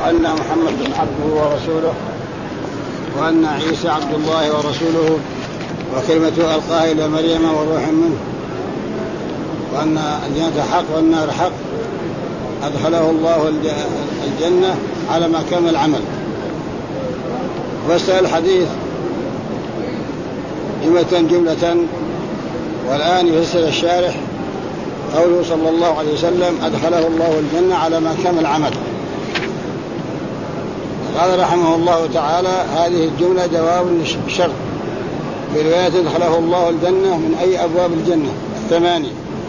وأن محمد عبده ورسوله وأن عيسى عبد الله ورسوله وكلمته ألقاها إلى مريم وروح منه وأن الجنة حق والنار حق أدخله الله الجنة على ما كان العمل. وسأل الحديث جملة والآن يفسر الشارح قوله صلى الله عليه وسلم أدخله الله الجنة على ما كان العمل. قال رحمه الله تعالى هذه الجملة جواب للشرط في رواية أدخله الله الجنة من أي أبواب الجنة 8.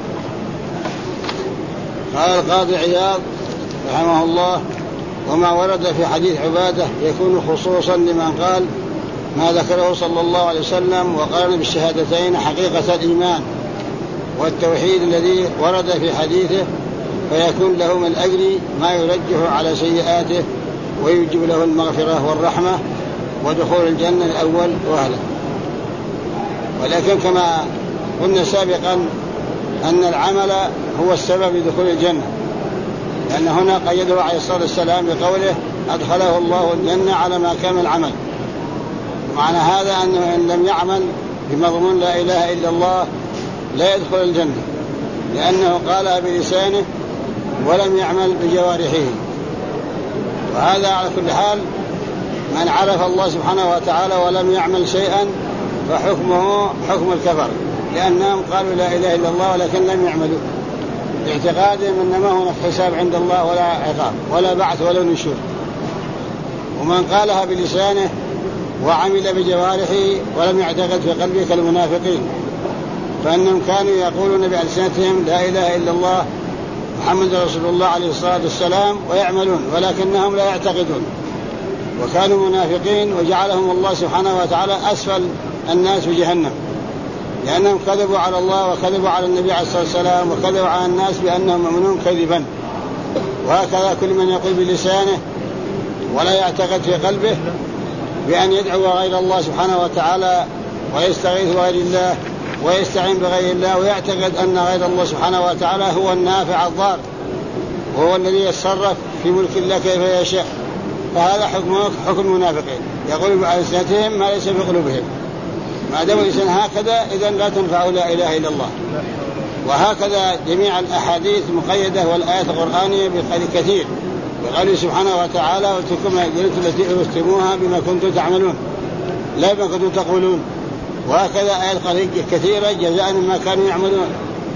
قال القاضي عياض رحمه الله وما ورد في حديث عبادة يكون خصوصا لمن قال ما ذكره صلى الله عليه وسلم وقارن بالشهادتين حقيقة الإيمان والتوحيد الذي ورد في حديثه فيكون له من الأجر ما يرجح على سيئاته ويجب له المغفرة والرحمة ودخول الجنة الأول وأهله. ولكن كما قلنا سابقا أن العمل هو السبب لدخول الجنة، لأن هنا قيده عليه الصلاة والسلام بقوله أدخله الله الجنة على ما كان العمل. معنى هذا أنه إن لم يعمل بمضمون لا إله إلا الله لا يدخل الجنة، لأنه قالها بلسانه ولم يعمل بجوارحه. وهذا على كل حال من عرف الله سبحانه وتعالى ولم يعمل شيئا فحكمه حكم الكفر، لأنهم قالوا لا إله إلا الله ولكن لم يعملوا باعتقادهم أن ما هناك حساب عند الله ولا عقاب ولا بعث ولا نشور. ومن قالها بلسانه وعمل بجوارحه ولم يعتقد في قلبه كالمنافقين، فإنهم كانوا يقولون بألسنتهم لا إله إلا الله محمد رسول الله عليه الصلاة والسلام ويعملون ولكنهم لا يعتقدون، وكانوا منافقين وجعلهم الله سبحانه وتعالى أسفل الناس في جهنم، لأنهم كذبوا على الله وكذبوا على النبي عليه الصلاة والسلام وكذبوا على الناس بأنهم مؤمنون كذبا. وهكذا كل من يقول بلسانه ولا يعتقد في قلبه بأن يدعو غير الله سبحانه وتعالى ويستغيث غير الله ويستعين بغير الله ويعتقد أن غير الله سبحانه وتعالى هو النافع الضار وهو الذي يتصرف في ملك الله كيف يشاء، فهذا حكم المنافقين، يقول بألسنتهم ما ليس في قلوبهم. ما دام الإنسان هكذا إذن لا تنفع لا إله إلا الله. وهكذا جميع الأحاديث مقيدة والآيات القرآنية بكثير، وقال سبحانه وتعالى وتلكم الجنة التي أورثتموها بما كنتم تعملون لا بما كنتم تقولون. وهكذا آيات كثيرة جزاء مما كانوا يعملون.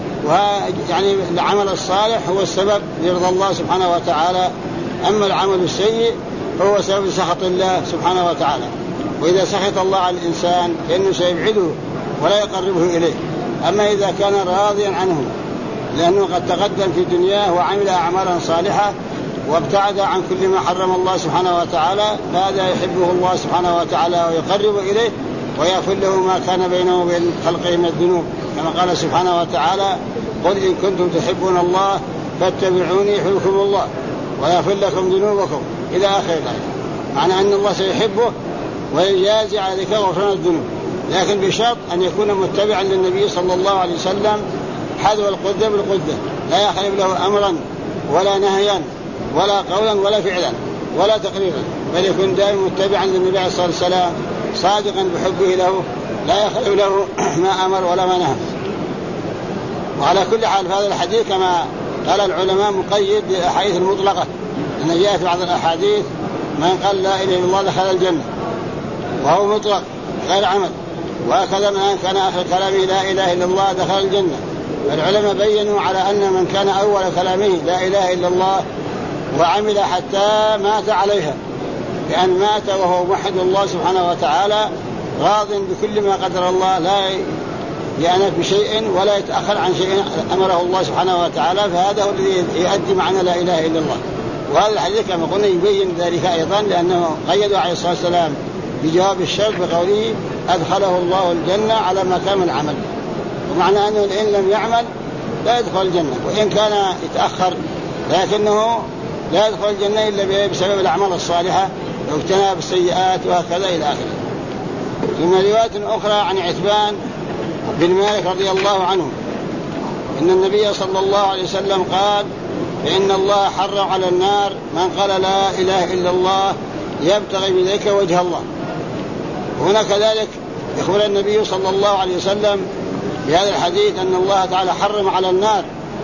يعني العمل الصالح هو السبب لرضا الله سبحانه وتعالى، أما العمل السيء هو سبب سخط الله سبحانه وتعالى. وإذا سخط الله على الإنسان فإنه سيبعده ولا يقربه إليه. أما إذا كان راضيا عنه لأنه قد تقدم في دنياه وعمل أعمالا صالحة وابتعد عن كل ما حرم الله سبحانه وتعالى فهذا يحبه الله سبحانه وتعالى ويقرب إليه ويغفر له ما كان بينه وبين خلقه من الذنوب، كما قال سبحانه وتعالى قل إن كنتم تحبون الله فاتبعوني يحببكم الله ويغفر لكم ذنوبكم إلى آخر الآية. معنى أن الله سيحبه ويجازي على ذلك غفران الذنوب، لكن بشرط أن يكون متبعا للنبي صلى الله عليه وسلم حذو القدة بالقدة، لا يخالف له أمرا ولا نهيا ولا قولا ولا فعلا ولا تقريرا، بل يكون دائما متبعا للنبي عليه الصلاة والسلام صادقا بحبه له لا يخالف له ما أمر ولا ما نهى. وعلى كل حال في هذا الحديث كما قال العلماء مقيد بالأحاديث المطلقة، أن جاء في بعض الأحاديث من قال لا إله إلا الله دخل الجنة وهو مطلق غير عمل، وهكذا من كان آخر كلامه لا إله إلا الله دخل الجنة. العلماء بيّنوا على أن من كان أول كلامه لا إله إلا الله وعمل حتى مات عليها بأن مات وهو موحد الله سبحانه وتعالى راض بكل ما قدر الله لا يأنف بشيء ولا يتأخر عن شيء أمره الله سبحانه وتعالى، فهذا هو الذي يؤدي معنى لا إله إلا الله. وهذا الحديث كما قلنا يبين ذلك أيضا، لأنه قيد عليه الصلاة والسلام بجواب الشرط بقوله أدخله الله الجنة على ما كان من عمل، ومعنى أنه إن لم يعمل لا يدخل الجنة، وإن كان يتأخر لكنه لا يدخل الجنة إلا بسبب الأعمال الصالحة واجتناب السيئات وهكذا إلى آخره. ثم رواية أخرى عن عتبان بن مالك رضي الله عنه أن النبي صلى الله عليه وسلم قال فإن الله حرم على النار من قال لا إله إلا الله يبتغي بذلك وجه الله. هنا كذلك يخبر النبي صلى الله عليه وسلم بهذا الحديث أن الله تعالى حرم على النار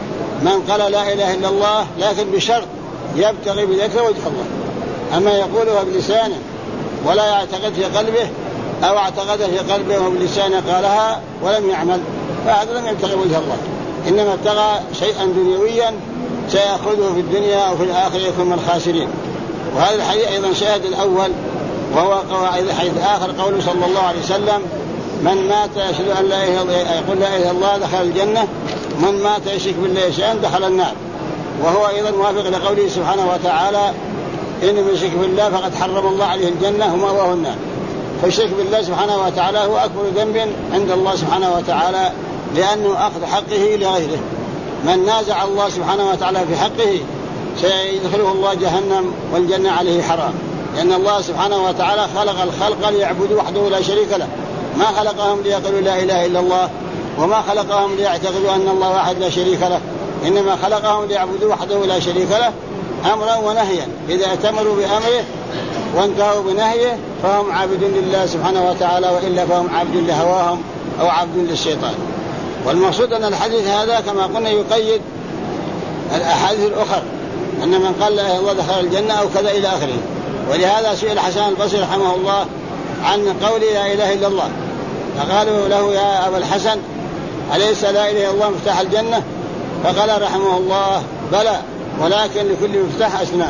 من قال لا إله إلا الله لكن بشرط يبتغي بذلك وجه الله. أما يقولها بلسانه ولا يعتقد في قلبه أو اعتقد في قلبه وبلسانه قالها ولم يعمل فهذا لم يبتغي وجه الله، إنما ابتغى شيئا دنيويا سيأخذه في الدنيا أو في الآخرة يكون من الخاسرين. وهذا الحديث أيضا شاهد الأول، وهو الحديث الآخر قوله صلى الله عليه وسلم من مات يشهد أن لا إله إلا الله يقول لا إله إلا الله دخل الجنة، من مات يشرك بالله شيئا دخل النار. وهو أيضا موافق لقوله سبحانه وتعالى إن من يشرك بالله فقد حرم الله عليه الجنة ومأواه النار. فالشرك بالله سبحانه وتعالى هو أكبر ذنب عند الله سبحانه وتعالى، لأنه أخذ حقه لغيره. من نازع الله سبحانه وتعالى في حقه سيدخله الله جهنم والجنة عليه حرام، لأن الله سبحانه وتعالى خلق الخلق ليعبدوا وحده لا شريك له، ما خلقهم ليقولوا لا إله إلا الله، وما خلقهم ليعتقدوا أن الله واحد لا شريك له، إنما خلقهم ليعبدوا وحده لا شريك له أمرا ونهيا. إذا أتمروا بأمره وانتهوا بنهيه فهم عابدون لله سبحانه وتعالى، وإلا فهم عابدون لهواهم أو عابدون للشيطان. والمقصود أن الحديث هذا كما قلنا يقيد الأحاديث الأخرى أن من قال لا إله إلا الله دخل الجنة أو كذا إلى آخره. ولهذا سئل حسن البصري رحمه الله عن قول لا إله إلا الله، فقالوا له يا أبا الحسن أليس لا إله إلا الله مفتاح الجنة؟ فقال رحمه الله بلى، ولكن لكل مفتاح أسنان،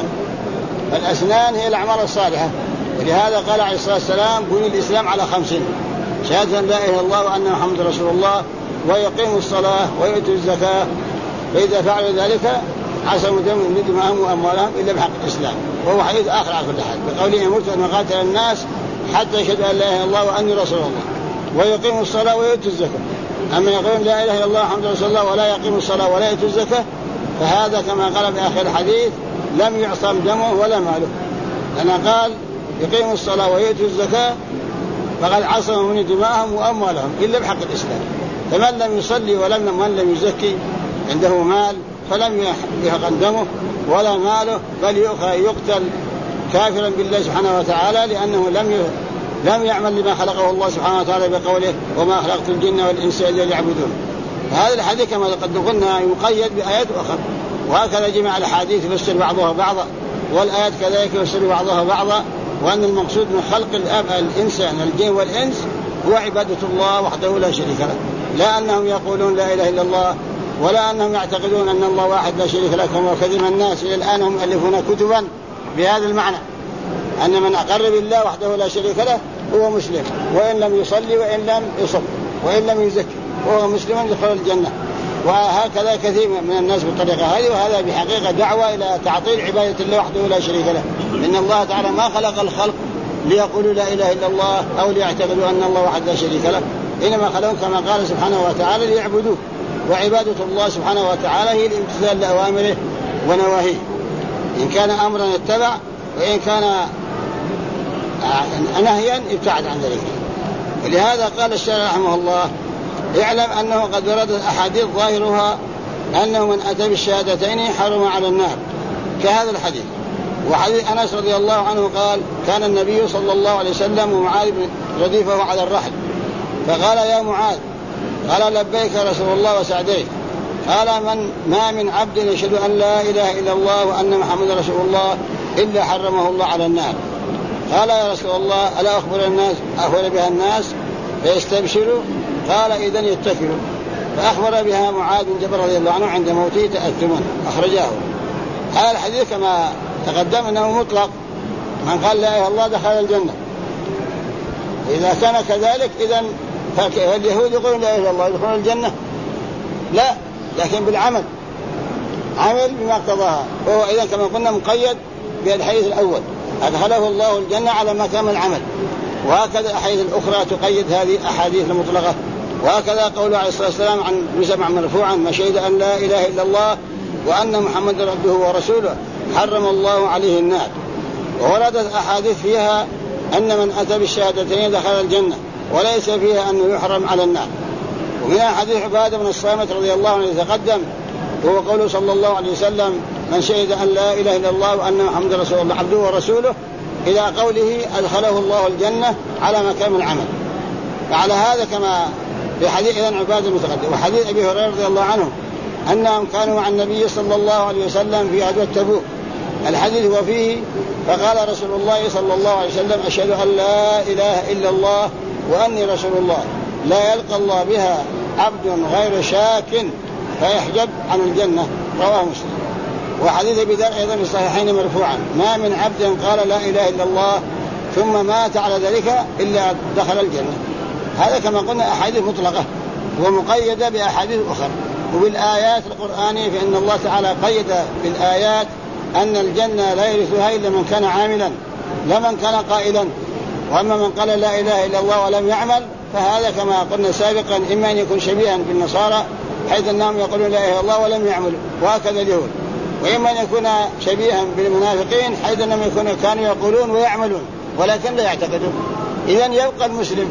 الأسنان هي الأعمال الصالحة. ولهذا قال عليه الصلاة والسلام بني الإسلام على 5: شهادة لا إله إلا الله وأن محمد رسول الله، ويقيموا الصلاة ويؤتوا الزكاة، فإذا فعلوا ذلك عصموا دماءهم وأموالهم إلا بحق الإسلام. وهو حديث آخر على كل حال بقوله أمرت أن أقاتل الناس حتى يشهدوا أن لا إله إلا الله وأني رسول الله ويقيموا الصلاة ويؤتوا الزكاة. أما يقولون لا إله إلا الله محمد رسول الله ولا يقيموا الصلاة ولا يؤتوا الزكاة فهذا كما قال في آخر الحديث لم يعصم دمه ولا ماله، لأن قال يقيموا الصلاة ويؤتوا الزكاة فقد عصموا من دماءهم وأموالهم إلا بحق الإسلام. فمن لم يصلي من لم يزكي عنده مال فلم يحق دمه ولا ماله، بل يقتل كافرا بالله سبحانه وتعالى، لأنه لم يعمل لما خلقه الله سبحانه وتعالى بقوله وما خلقت الجن والإنس إلا ليعبدون. هذا الحديث كما قد قلنا يقيد بآيات أخرى، وهكذا جمع الحديث يفسر بعضها بعضا، والآيات كذلك يفسر بعضها بعضا، وأن المقصود من خلق الإنسان الجن والإنس هو عبادة الله وحده لا شريك له، لا أنهم يقولون لا إله إلا الله ولا أنهم يعتقدون أن الله واحد لا شريك له، كما كذب الناس إلى الآن هم يؤلفون كتبا بهذا المعنى أن من أقر بالله وحده لا شريك له هو مسلم، وإن لم يصلي وإن لم يصم وإن لم يزكي وهو مسلم يدخل الجنة. وهكذا كثير من الناس بالطريقة هذه، وهذا بحقيقة دعوة إلى تعطيل عبادة الله وحده لا شريك له. إن الله تعالى ما خلق الخلق ليقولوا لا إله إلا الله أو ليعتقدوا أن الله واحد لا شريك له، إنما خلقهم كما قال سبحانه وتعالى ليعبدوه، وعبادة الله سبحانه وتعالى هي الامتثال لأوامره ونواهيه، إن كان أمرا اتبع وإن كان نهيا ابتعد عن ذلك. ولهذا قال الشارع رحمه الله اعلم أنه قد وردت أحاديث ظاهرها أنه من أتى بالشهادتين حرم على النار كهذا الحديث. وحديث أنس رضي الله عنه قال كان النبي صلى الله عليه وسلم ومعاذ رديفه على الرحل فقال يا معاذ، قال لبيك رسول الله وسعديك، قال ما من عبد يشهد أن لا إله إلا الله وأن محمد رسول الله إلا حرمه الله على النار. قال يا رسول الله ألا أخبر بها الناس فيستبشروا؟ قال إذن يتكلوا. فأخبر بها معاذ بن جبل رضي الله عنه عند موته تأثما، أخرجاه. هذا الحديث كما تقدم أنه مطلق، من قال لا إله إلا الله دخل الجنة. إذا كان كذلك إذن فاليهود يقولون لا إله إلا الله يدخلون الجنة؟ لا، لكن بالعمل، عمل بما اقتضاها، وهو إذن كما قلنا مقيد بالحديث الأول أدخله الله الجنة على ما كان العمل. وهكذا الأحاديث الأخرى تقيد هذه الأحاديث المطلقة. وهكذا قوله عليه الصلاة والسلام عن مسمع مرفوعا ما شهد أن لا إله إلا الله وأن محمد عبده ورسوله حرم الله عليه النار. ووردت أحاديث فيها أن من أتى بالشهادتين دخل الجنة، وليس فيها أنه يحرم على النار. ومن حديث عبادة بن الصامت رضي الله عنه يتقدم، وهو قوله صلى الله عليه وسلم من شهد أن لا إله إلا الله وأن محمد رسول الله عبده ورسوله إلى قوله أدخله الله الجنة على مكان العمل. فعلى هذا كما في حديث إذن عبادة المتقدم وحديث أبي هريرة رضي الله عنه أنهم كانوا مع النبي صلى الله عليه وسلم في غزوة تبوك. الحديث هو فيه فقال رسول الله صلى الله عليه وسلم أشهد أن لا إله إلا الله وأني رسول الله لا يلقى الله بها عبد غير شاك فيحجب عن الجنة. رواه مسلم. وحديث أبي ذر أيضا في الصحيحين مرفوعا ما من عبد قال لا إله إلا الله ثم مات على ذلك إلا دخل الجنة. هذا كما قلنا أحاديث مطلقة ومقيدة بأحاديث أخرى. وبالآيات القرآنية فإن الله تعالى قيد في الآيات أن الجنة لا يرثها إلا من كان عاملا لا من كان قائلا. وأما من قال لا إله إلا الله ولم يعمل فهذا كما قلنا سابقا إما أن يكون شبيها بالنصارى حيث أنهم يقولون لا إله إلا الله ولم يعملوا وهكذا اليهود، وإما أن يكون شبيها بالمنافقين حيث أنهم كانوا يقولون ويعملون ولكن لا يعتقدون. إذن يبقى المسلم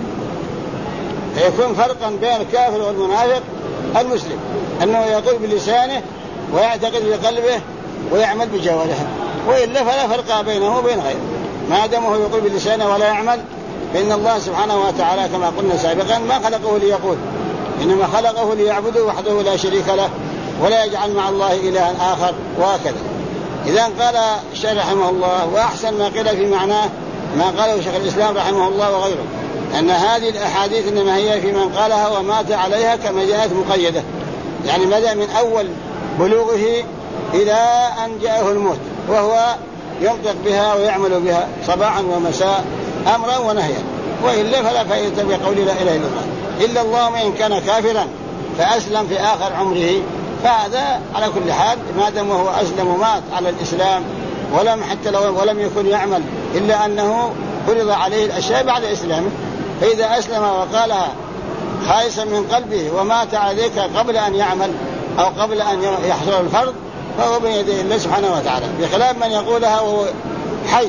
يكون فرقا بين الكافر والمنافق المسلم أنه يقول بلسانه ويعتقد بقلبه ويعمل بجوارحه، وإلا فلا فرق بينه وبين غيره ما دامه يقول بلسانه ولا يعمل. فإن الله سبحانه وتعالى كما قلنا سابقا ما خلقه ليقول إنما خلقه ليعبده وحده لا شريك له ولا يجعل مع الله إلها آخر وهكذا. إذن قال الشيخ رحمه الله وأحسن ما قيل في معناه ما قاله شيخ الإسلام رحمه الله وغيره أن هذه الأحاديث إنما هي في من قالها ومات عليها كما جاءت مقيدة، يعني بدأ من أول بلوغه إلى أن جاءه الموت وهو ينطق بها ويعمل بها صباحا ومساء أمرا ونهيا، وإلا فلا فائدة بقول لا إله إلا الله إلا اللهم إن كان كافرا فأسلم في آخر عمره فهذا على كل حال ما دام وهو أسلم ومات على الإسلام ولم حتى لو ولم يكن يعمل إلا أنه فرض عليه الأشياء بعد إسلامه، فإذا أسلم وقالها خالصا من قلبه ومات عليك قبل أن يعمل أو قبل أن يحصل الفرض فهو بين يدي الله سبحانه وتعالى، بخلاف من يقولها وهو حي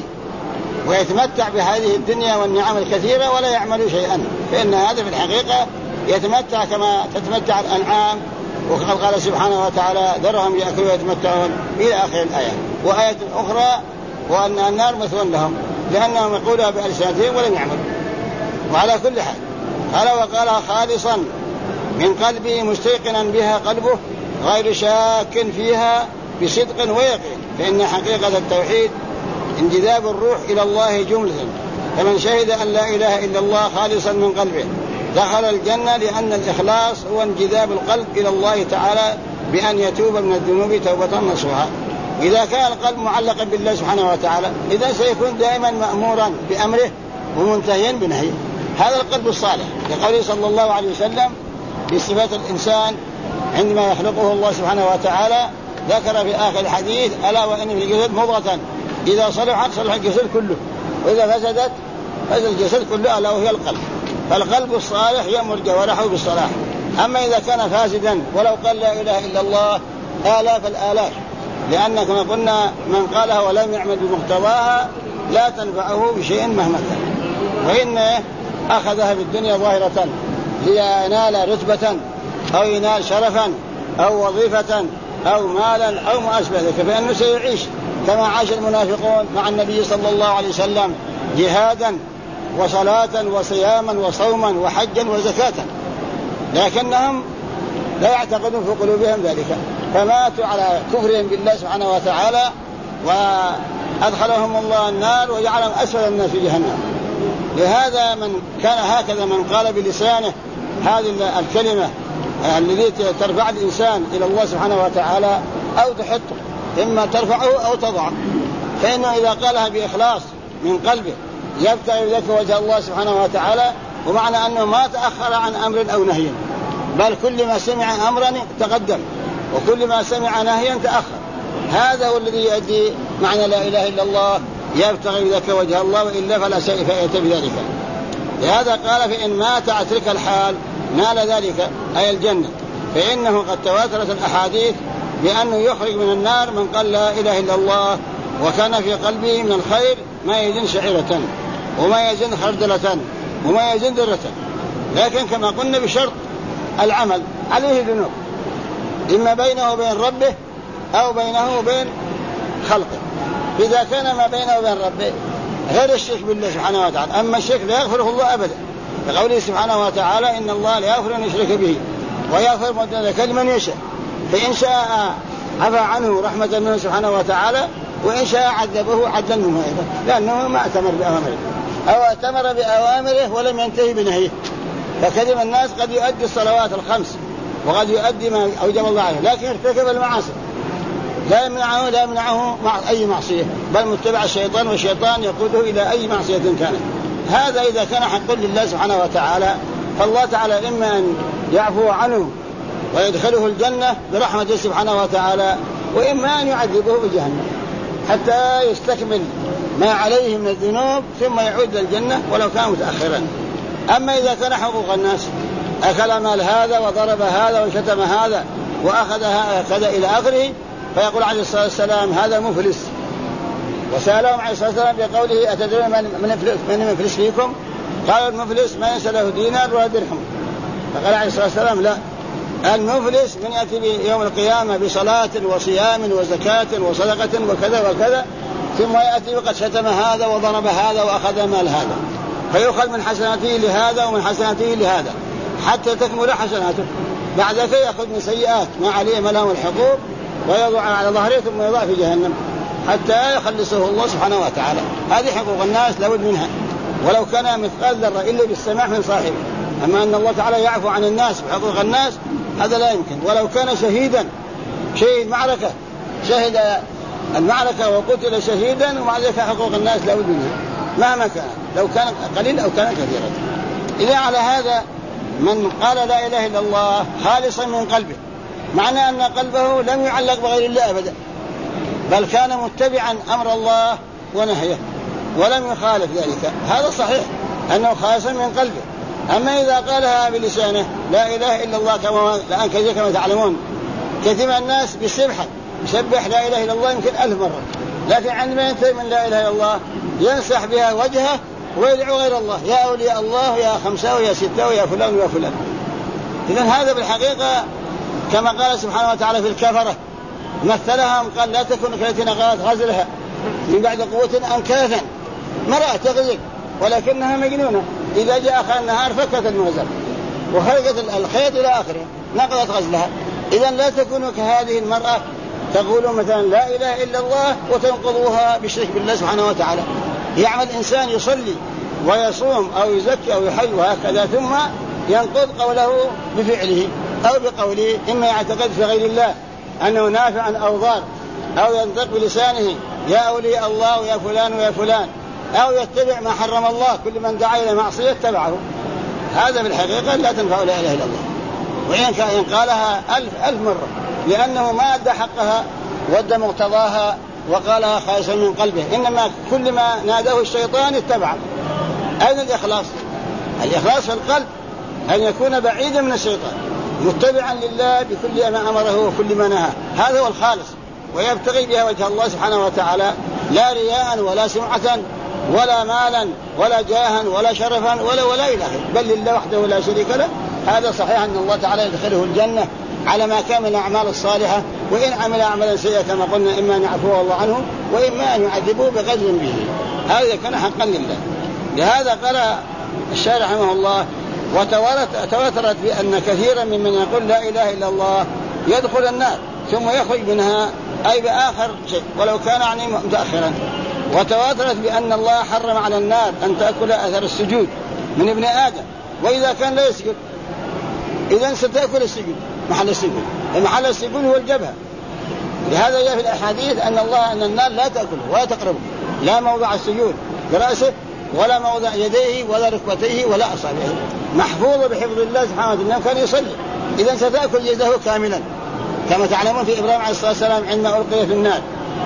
ويتمتع بهذه الدنيا والنعم الكثيرة ولا يعمل شيئا، فإن هذا في الحقيقة يتمتع كما تتمتع الأنعام. وقد قال سبحانه وتعالى ذرهم يأكلوا ويتمتعون إلى آخر الآية. وآية أخرى وأن النار مثوى لهم لأنهم يقولها بألسنتهم ولم يعملوا. وعلى كل حال قال وقالها خالصا من قلبه مستيقنا بها قلبه غير شاك فيها بصدق ويقين، فإن حقيقة التوحيد انجذاب الروح إلى الله جملة، فمن شهد أن لا إله إلا الله خالصا من قلبه دخل الجنة، لأن الإخلاص هو انجذاب القلب إلى الله تعالى بأن يتوب من الذنوب توبة نصوحا. إذا كان القلب معلقا بالله سبحانه وتعالى إذا سيكون دائما مأمورا بأمره ومنتهيا بنهيه. هذا القلب الصالح لقوله صلى الله عليه وسلم بصفات الإنسان عندما يخلقه الله سبحانه وتعالى ذكر في آخر الحديث ألا وإن في الجسد مضغة إذا صلحت صلح الجسد كله وإذا فسدت فسد الجسد كله ألا وهي القلب. فالقلب الصالح يأمر جوارحه بالصلاح. أما إذا كان فاسدا ولو قال لا إله إلا الله آلاف الآلاف، لأن كما قلنا من قالها ولم يعمل بمقتضاها لا تنفعه بشيء مهما كان، وإن أخذها بالدنيا ظاهرة لينال رتبة أو ينال شرفا أو وظيفة أو مالا أو ما أشبه ذلك، فإنه سيعيش كما عاش المنافقون مع النبي صلى الله عليه وسلم جهادا وصلاة وصياما وصوما وحجا وزكاة، لكنهم لا يعتقدون في قلوبهم ذلك، فماتوا على كفرهم بالله سبحانه وتعالى وأدخلهم الله النار وجعلهم أسفل الناس في جهنم. لهذا من كان هكذا من قال بلسانه هذه الكلمة التي ترفع الإنسان إلى الله سبحانه وتعالى أو تحطه، إما ترفعه أو تضعه، فإنه إذا قالها بإخلاص من قلبه يبتغي بذلك وجه الله سبحانه وتعالى، ومعنى أنه ما تأخر عن أمر أو نهي، بل كل ما سمع أمرا تقدم وكل ما سمع نهيا تأخر. هذا هو الذي يؤدي معنى لا إله إلا الله يبتغي بذلك وجه الله، وإلا فلا شيء فائدة بذلك. لهذا قال فإن مات على تلك الحال نال ذلك أي الجنة، فإنه قد تواترت الأحاديث بأنه يخرج من النار من قال لا إله إلا الله وكان في قلبه من الخير ما يزن شعيرة وما يزن خردلة وما يزن ذرة، لكن كما قلنا بشرط العمل عليه ذنوب إما بينه وبين ربه أو بينه وبين خلقه. إذا كان ما بينه وبين ربه غير الشرك بالله سبحانه وتعالى. أما الشرك لا يغفره الله أبدا، بقوله سبحانه وتعالى إن الله لا يغفر أن يشرك به ويغفر ما دون ذلك لمن يشاء، فإن شاء عفى عنه رحمة منه سبحانه وتعالى، وإن شاء عذبه عدلا منه أيضا، لأنه ما أتمر بأوامره أو أتمر بأوامره ولم ينتهي بنهيه. فكذب الناس قد يؤدي الصلوات الخمس وقد يؤدي ما أوجب الله عليه، لكن ارتكب المعاصي لا يمنعه أي معصية، بل متبع الشيطان والشيطان يقوده إلى أي معصية كانت. هذا إذا كان حقا لله سبحانه وتعالى، فالله تعالى إما أن يعفو عنه ويدخله الجنة برحمته سبحانه وتعالى، وإما أن يعذبه بجهنم حتى يستكمل ما عليه من الذنوب ثم يعود للجنة ولو كان متأخرا. أما إذا كان حقوق الناس، أكل مال هذا وضرب هذا وشتم هذا وأخذ كذا إلى آخره، فيقول عليه الصلاة والسلام هذا مفلس. وسألهم عليه الصلاة والسلام بقوله أتدرون من مفلس فيكم؟ قال المفلس من ليس له دينار ولا درهم. فقال عليه الصلاة والسلام لا، المفلس من يأتي يوم القيامة بصلاة وصيام وزكاة وصدقة وكذا وكذا، ثم يأتي وقد شتم هذا وضرب هذا وأخذ مال هذا، فيؤخذ من حسناته لهذا ومن حسناته لهذا حتى تكمل حسناته، بعد ذلك يأخذ من سيئات ما عليه ملهم الحقوق ويضع على ظهره ثم يضع في جهنم حتى يخلصه الله سبحانه وتعالى. هذه حقوق الناس لابد منها، ولو كان مثقال ذرة إلا بالسماح من صاحبه. أما أن الله تعالى يعفو عن الناس بحقوق الناس هذا لا يمكن. ولو كان شهيدا، شهيد معركة، شهد المعركة وقتل شهيدا ومع ذلك حقوق الناس لابد منها مهما كان، لو كان قليل أو كان كثيرا. إذا على هذا من قال لا إله إلا الله خالصا من قلبه، معنى أن قلبه لم يعلق بغير الله أبدا، بل كان متبعا أمر الله ونهيه ولم يخالف ذلك، هذا صحيح أنه خالصا من قلبه. أما إذا قالها بلسانه لا إله إلا الله الآن كما تعلمون كثير من الناس يسبح لا إله إلا الله يمكن 1000 مرة، لكن عندما ينتهي من لا إله إلا الله ينسح بها وجهه ويدعو غير الله، يا أولياء الله يا خمسة ويا ستة ويا فلان ويا فلان. إذن هذا بالحقيقة كما قال سبحانه وتعالى في الكفرة مثلهم قال لا تكون كالتي نقضت غزلها من بعد قوة أنكاثا، مرأة تغزل ولكنها مجنونة، إذا جاء آخر النهار فكت المغزل وخرجت الخيط إلى آخره نقضت غزلها. إذن لا تكونوا كهذه المرأة تقولوا مثلا لا إله إلا الله وتنقضوها بالشرك بالله سبحانه وتعالى. يعمل إنسان يصلي ويصوم أو يزكي أو يحج وهكذا ثم ينقض قوله بفعله أو بقوله، إما يعتقد في غير الله أنه نافع أو ضار، أو ينطق بلسانه يا أولياء الله ويا فلان ويا فلان، أو يتبع ما حرم الله، كل من دعا إلى معصية اتبعه. هذا بالحقيقة لا تنفع لا إله إلا الله، وإن قالها 1000 مرة، لأنه ما أدى حقها وادى مقتضاها وقالها خالصا من قلبه، إنما كل ما ناداه الشيطان اتبعه. أين الإخلاص؟ الإخلاص في القلب، أن يكون بعيدا من الشيطان متبعا لله بكل ما أمره وكل ما نهاه، هذا هو الخالص، ويبتغي بها وجه الله سبحانه وتعالى، لا رياء ولا سمعة ولا مالا ولا جاها ولا شرفا ولا إله، بل لله وحده لا شريك له. هذا صحيح أن الله تعالى يدخله الجنة على ما كان من الأعمال الصالحة، وإن عمل أعمالا سيئة كما قلنا إما أن يعفو الله عنه وإما أن يعذبه بغزو به، هذا كان حقا لله. لهذا قال الشارع رحمه الله وتواترت بأن كثيرا ممن يقول لا إله إلا الله يدخل النار ثم يخرج منها أي بآخر شيء ولو كان يعني متأخرا. وتواترت بأن الله حرم على النار أن تأكل أثر السجود من ابن آدم، وإذا كان لا يسجد إذن ستأكل السجود محل السجود، محل السجود هو الجبهة. لهذا جاء في الأحاديث أن النار لا تأكله ولا تقربه، لا موضع السجود برأسه ولا موضع يديه ولا ركبتيه ولا أصابعه، محفوظ بحفظ الله سبحانه وتعالى. كان يصلي إذن ستأكل جلده كاملا، كما تعلمون في إبراهيم عليه الصلاة والسلام عندما ألقي في النار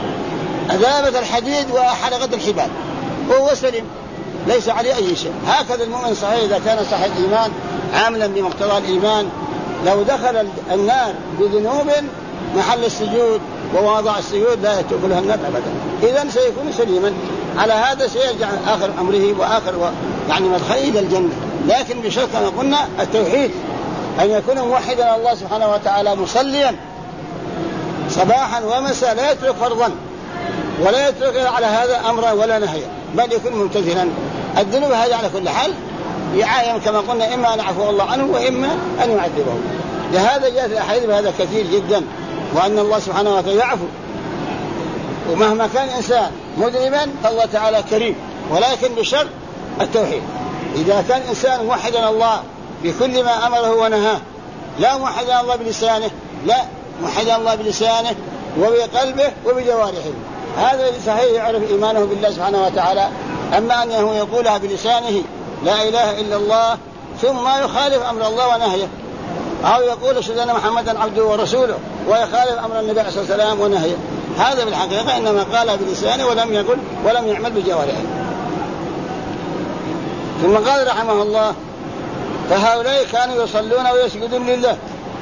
أذابت الحديد وحلقت الحبال وهو سلم ليس عليه أي شيء. هكذا المؤمن صحيح إذا كان صحيح الإيمان عاملا بمقتضى الإيمان، لو دخل النار بذنوب محل السجود ووضع السجود لا تأكلها النار أبدا، إذن سيكون سليما. على هذا سيرجع آخر أمره وآخر يعني مدخله إلى الجنة، لكن بشرط كما قلنا التوحيد، أن يكون موحدا الله سبحانه وتعالى مصليا صباحا ومساء، لا يترك فرضا ولا يترك على هذا أمرا ولا نهيا، بل يكون ممتثلا. الذنوب هذه على كل حال يعاين كما قلنا، إما أن يعفو الله عنه وإما أن يعذبه. لهذا جاءت الأحاديث بهذا كثير جدا، وأن الله سبحانه وتعالى يعفو، ومهما كان الإنسان مذنبا فالله تعالى كريم، ولكن بشرط التوحيد. إذا كان إنسان موحدا الله بكل ما أمره ونهاه، لا موحدا الله بلسانه، لا موحدا الله بلسانه وبقلبه وبجوارحه، هذا صحيح يعرف إيمانه بالله سبحانه وتعالى. أما أنه يقولها بلسانه لا إله إلا الله ثم يخالف أمر الله ونهيه، أو يقول أشهد أن محمدا عبده ورسوله ويخالف أمر النبي عليه الصلاة والسلام ونهيه، هذا بالحقيقة إنما قالها بلسانه ولم يقل ولم يعمل بجوارحه. ثم قال رحمه الله: فهؤلاء كانوا يصلون ويسجدون لله،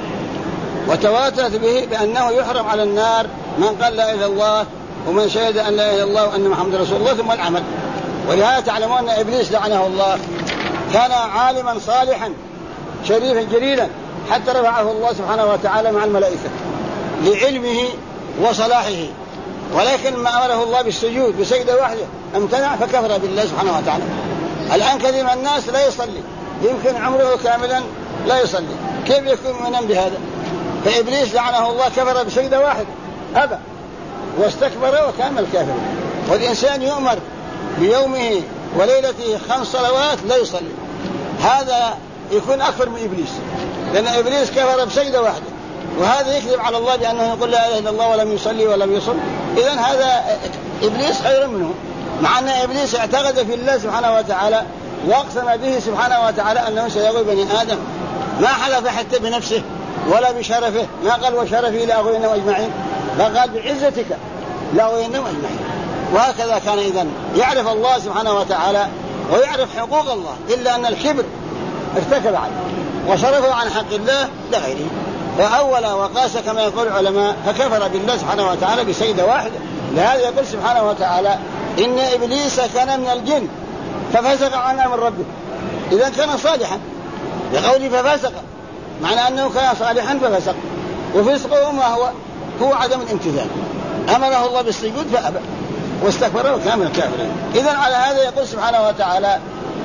وتواترت به بأنه يحرم على النار من قال لا إله إلا الله ومن شهد أن لا إله إلا الله وأن محمد رسول الله ثم العمل. ولهذا تعلمون أن إبليس لعنه الله كان عالما صالحا شريفا جليلا، حتى رفعه الله سبحانه وتعالى مع الملائكة لعلمه وصلاحه، ولكن ما أمره الله بالسجود بسجدة واحدة امتنع فكفر بالله سبحانه وتعالى. الآن كثير من الناس لا يصلي، يمكن عمره كاملا لا يصلي، كيف يكون مؤمنا بهذا؟ فإبليس لعنه الله كفر بسجدة واحدة، أبى واستكبر وكان الكافر. والإنسان يؤمر بيومه وليلته 5 صلوات لا يصلي، هذا يكون أكثر من إبليس، لأن إبليس كفر بسجدة واحدة، وهذا يكذب على الله بأنه يقول لا إله إلا الله ولم يصلي ولم يصل. إذن هذا إبليس خير منه، مع أن إبليس اعتقد في الله سبحانه وتعالى واقسم به سبحانه وتعالى أنه سيغوي بني آدم، ما حلف حتى بنفسه ولا بشرفه، ما قال وشرفي لأغوينهم أجمعين، ما قال بعزتك لأغوينهم أجمعين. وهكذا كان إذن يعرف الله سبحانه وتعالى ويعرف حقوق الله، إلا أن الكبر ارتكب عنه وصرفه عن حق الله لغيره، فأول وقاس كما يقول العلماء فكفر بالله سبحانه وتعالى بسجدة واحدة. لهذا يقول سبحانه وتعالى: إن إبليس كان من الجن ففسق عن أمر ربه. إذا كان صالحا، بقوله ففسق معنى أنه كان صالحا ففسق، وفسقه ما هو عدم الامتثال، أمره الله بالسجود فأبى واستكبر وكان من الكافرين. إذن على هذا يقول سبحانه وتعالى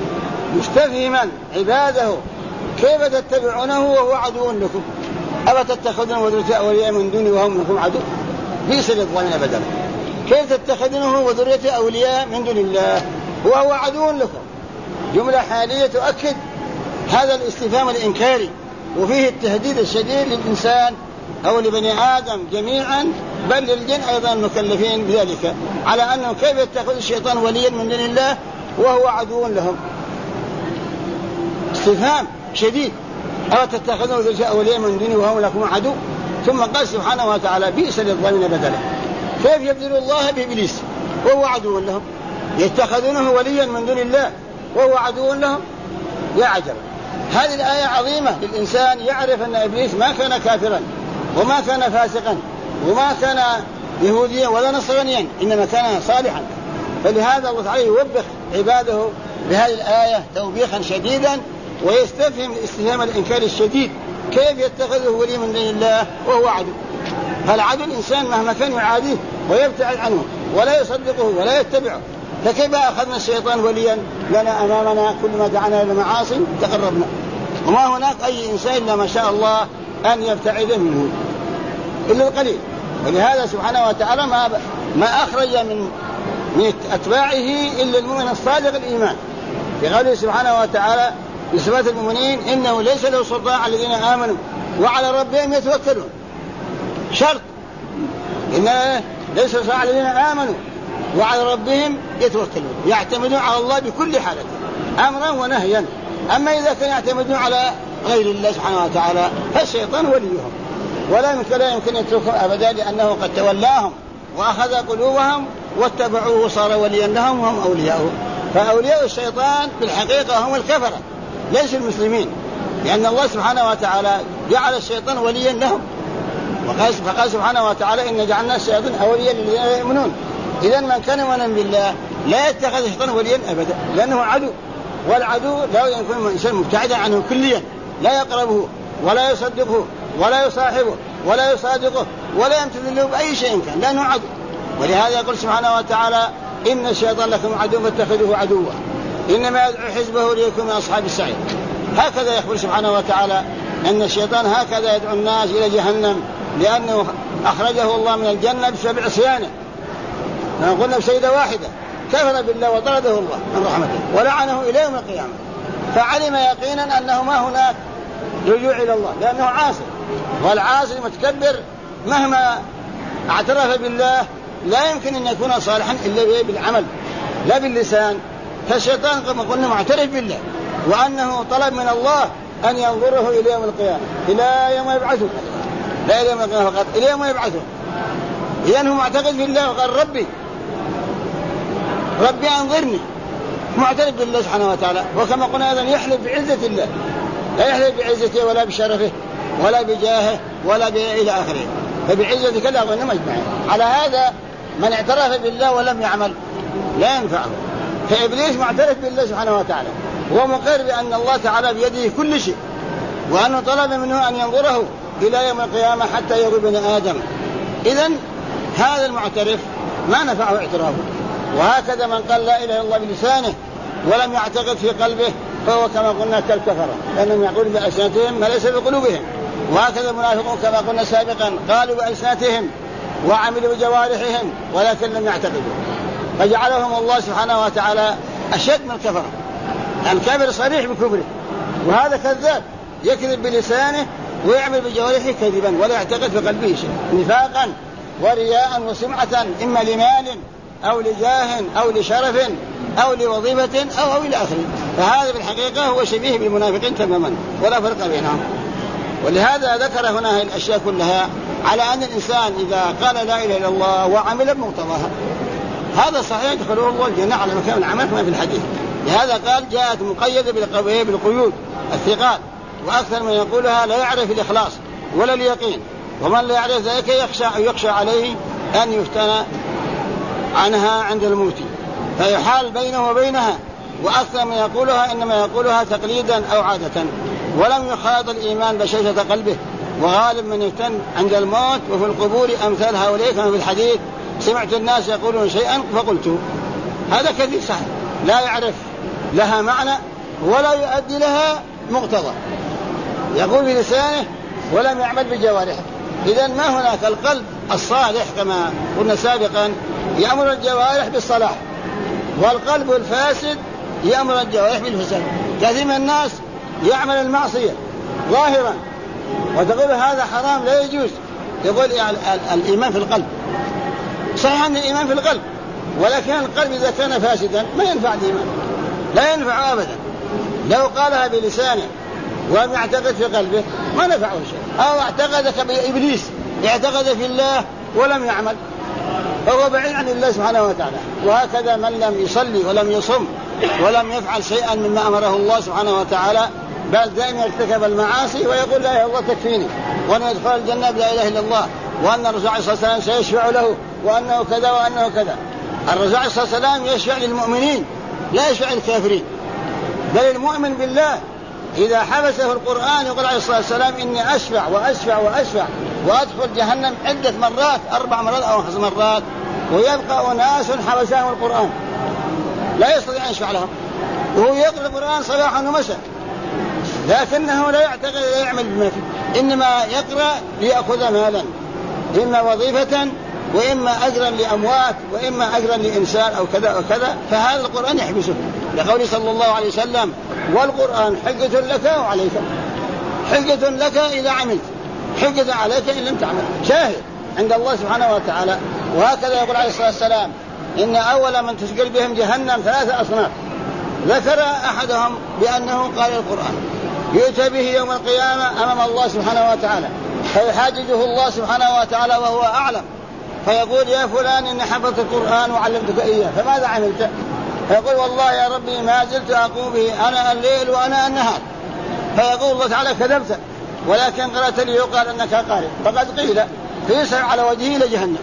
مستفهما عباده: كيف تتبعونه وهو عدو لكم؟ أفتتخذون وذرية أولياء من دوني وهم لكم عدو؟ بئس للظالمين بدلا. كيف تتخذونه وذرية أولياء من دون الله وهو عدو لكم؟ جملة حالية تؤكد هذا الاستفهام الإنكاري، وفيه التهديد الشديد للإنسان أو لبني آدم جميعا، بل للجن أيضا المكلفين بذلك، على أنه كيف يتخذ الشيطان وليا من دون الله وهو عدو لهم. استفهام شديد: أو تتخذون ذرية أولياء من دوني وهم لكم عدو. ثم قال سبحانه وتعالى: بئس للظالمين بدلا. كيف يبدل الله بإبليس وهو عدو لهم؟ يتخذونه وليا من دون الله وهو عدو لهم؟ يا عجب. هذه الآية عظيمة للإنسان يعرف أن إبليس ما كان كافرا وما كان فاسقا وما كان يهوديا ولا نصرانيا، إنما كان صالحا. فلهذا الله تعالى يوبخ عباده بهذه الآية توبيخا شديدا، ويستفهم الاستفهام الإنكاري الشديد: كيف يتخذه ولي من دون الله وهو عدو؟ فالعدو الإنسان مهما كان يعاديه ويبتعد عنه ولا يصدقه ولا يتبعه، فكيف أخذنا الشيطان وليا لنا أمامنا كلما دعانا إلى معاصي تقربنا؟ وما هناك أي إنسان إلا ما شاء الله أن يبتعد منه إلا القليل. ولهذا سبحانه وتعالى ما أخرج من أتباعه إلا المؤمن الصادق الإيمان، بقوله سبحانه وتعالى بصفات المؤمنين: إنه ليس له سلطان على الذين آمنوا وعلى ربهم يتوكلون. شرط إنه ليس سلطان على الذين آمنوا وعلى ربهم يتوكلون، يعتمدون على الله بكل حالة أمرا ونهيا. أما إذا كانوا يعتمدون على غير الله سبحانه وتعالى فالشيطان وليهم، ولا يمكن يتركهم أبدا، لأنه قد تولاهم وأخذ قلوبهم واتبعوه صار وليا لهم وهم أولياؤه. فأولياء الشيطان بالحقيقة هم الكفرة ليس المسلمين، لأن الله سبحانه وتعالى جعل الشيطان وليا لهم، فقال سبحانه وتعالى: إن جعلنا الشياطين أولياء للذين لا يؤمنون. إذن من كان مؤمنا بالله لا يتخذ الشيطان وليا أبدا، لأنه عدو، والعدو لا يكون الإنسان مبتعدا عنه كليا، لا يقربه ولا يصدقه ولا يصاحبه ولا يصادقه ولا يمتثل له بأي شيء كان لأنه عدو. ولهذا يقول سبحانه وتعالى إن الشيطان لكم عدو فاتخذوه عدوا إنما يدعو حزبه ليكون من أصحاب السعير. هكذا يخبر سبحانه وتعالى أن الشيطان هكذا يدعو الناس إلى جهنم، لأنه أخرجه الله من الجنة بسبب عصيانه. قلنا بسيدة واحدة كفر بالله وطرده الله من رحمته ولعنه إلى يوم القيامة، فعلم يقينا أنه ما هناك رجوع إلى الله لأنه عاصي، والعاصي المتكبر مهما اعترف بالله لا يمكن أن يكون صالحا إلا بالعمل لا باللسان. فالشيطان كما قلنا معترف بالله وأنه طلب من الله أن ينظره إلى يوم القيامة، إلى يوم يبعثه، لا إلى يوم القيامة فقط، إلى يوم يبعثه. لأنه معتقد بالله وقال ربي أنظرني، معترف بالله سبحانه وتعالى. وكما قلنا أيضا يحلف بعزة الله، لا يحلف بعزته ولا بشرفه ولا بجاهه ولا إلى آخره، فبعزة كلا قلنا مجمعين. على هذا من اعترف بالله ولم يعمل لا ينفعه. فإبليس معترف بالله سبحانه وتعالى ومقر بأن الله تعالى بيده كل شيء، وأنه طلب منه أن ينظره إلى يوم القيامة حتى يغوي بني آدم. إذن هذا المعترف ما نفعه اعترافه. وهكذا من قال لا إله إلا الله بلسانه ولم يعتقد في قلبه فهو كما قلنا كالكفرة، لأنهم يقولون بألسنتهم ما ليس بقلوبهم. وهكذا المنافقون كما قلنا سابقا قالوا بألسنتهم وعملوا بجوارحهم ولكن لم يعتقدوا، فجعلهم الله سبحانه وتعالى أشد من الكفرة. الكافر صريح بكفره، وهذا كذاب يكذب بلسانه ويعمل بجوارحه كذبا ولا يعتقد في قلبه شيء، نفاقا ورياء وسمعة، إما لمال أو لجاه أو لشرف أو لوظيفة أو إلى آخره. فهذا بالحقيقة هو شبيه بالمنافقين تماما ولا فرق بينهم. ولهذا ذكر هنا الأشياء كلها على أن الإنسان إذا قال لا إله إلا الله وعمل بمقتضاها هذا صحيح يدخله الله الجنة على مكان العمل كما في الحديث. لهذا قال جاءت مقيدة بالقيود الثقال، وأكثر من يقولها لا يعرف الإخلاص ولا اليقين، ومن لا يعرف ذلك يخشى عليه أن يفتن عنها عند الموت فيحال بينه وبينها. وأكثر من يقولها إنما يقولها تقليدا أو عادة ولم يخاض الإيمان بشاشة قلبه. وغالب من يفتن عند الموت وفي القبور أمثال هؤلاء كما في الحديث سمعت الناس يقولون شيئا فقلت. هذا كثير صحيح لا يعرف لها معنى ولا يؤدي لها مقتضى، يقول بلسانه ولم يعمل بجوارحه. إذن ما هناك القلب الصالح كما قلنا سابقا يأمر الجوارح بالصلاح، والقلب الفاسد يأمر الجوارح بالفساد. كثير من الناس يعمل المعصية ظاهرا وتقول هذا حرام لا يجوز، يقول الإيمان في القلب. صحيح أن الإيمان في القلب، ولكن القلب إذا كان فاسدا ما ينفع الإيمان، لا ينفع أبدا. لو قالها بلسانه ولم يعتقد في قلبه ما نفعه شيء. أو اعتقد كإبليس اعتقد في الله ولم يعمل فهو بعيد عن الله سبحانه وتعالى. وهكذا من لم يصلي ولم يصم ولم يفعل شيئا مما أمره الله سبحانه وتعالى بل دائما يرتكب المعاصي ويقول لا إله إلا الله تكفيني، وأن يدخل الجنة لا إله إلا الله، وأن الرسول عليه الصلاة والسلام سيشفع له، وأنه كذا وأنه كذا. الرسول عليه الصلاة والسلام يشفع للمؤمنين لا يشفع للكافرين، بل المؤمن بالله إذا حبسه القرآن يقول عليه الصلاة والسلام إني أشفع وأشفع وأشفع وأدخل جهنم عدة مرات 4 مرات أو 5 مرات، ويبقى أناس حبسهم القرآن لا يستطيع أن يشفع لهم، وهو يقرأ القرآن صباحا ومساء لكنه لا يعتقد لا يعمل بما فيه، إنما يقرأ ليأخذ مالا إما وظيفة وإما أجرا لأموات وإما أجرا لإنسان أو كذا وكذا، فهذا القرآن يحبسه لقوله صلى الله عليه وسلم والقرآن حجة لك وعليك، حجة لك إذا عملت، حجة عليك إن لم تعمل، شاهد عند الله سبحانه وتعالى. وهكذا يقول عليه الصلاة والسلام إن أول من تشكل بهم جهنم 3 أصناف، ذكر أحدهم بأنه قال القرآن يؤتى به يوم القيامة أمام الله سبحانه وتعالى فيحاججه الله سبحانه وتعالى وهو أعلم فيقول يا فلان إن حفظت القرآن وعلمتك إياه فماذا عملت؟ فيقول والله يا ربي ما زلت أقوم به أنا الليل وأنا النهار. فيقول الله تعالى كذبت ولكن قرأت لي يقال أنك قارئ، فقد قيل فيسعى على وجهه إلى جهنم.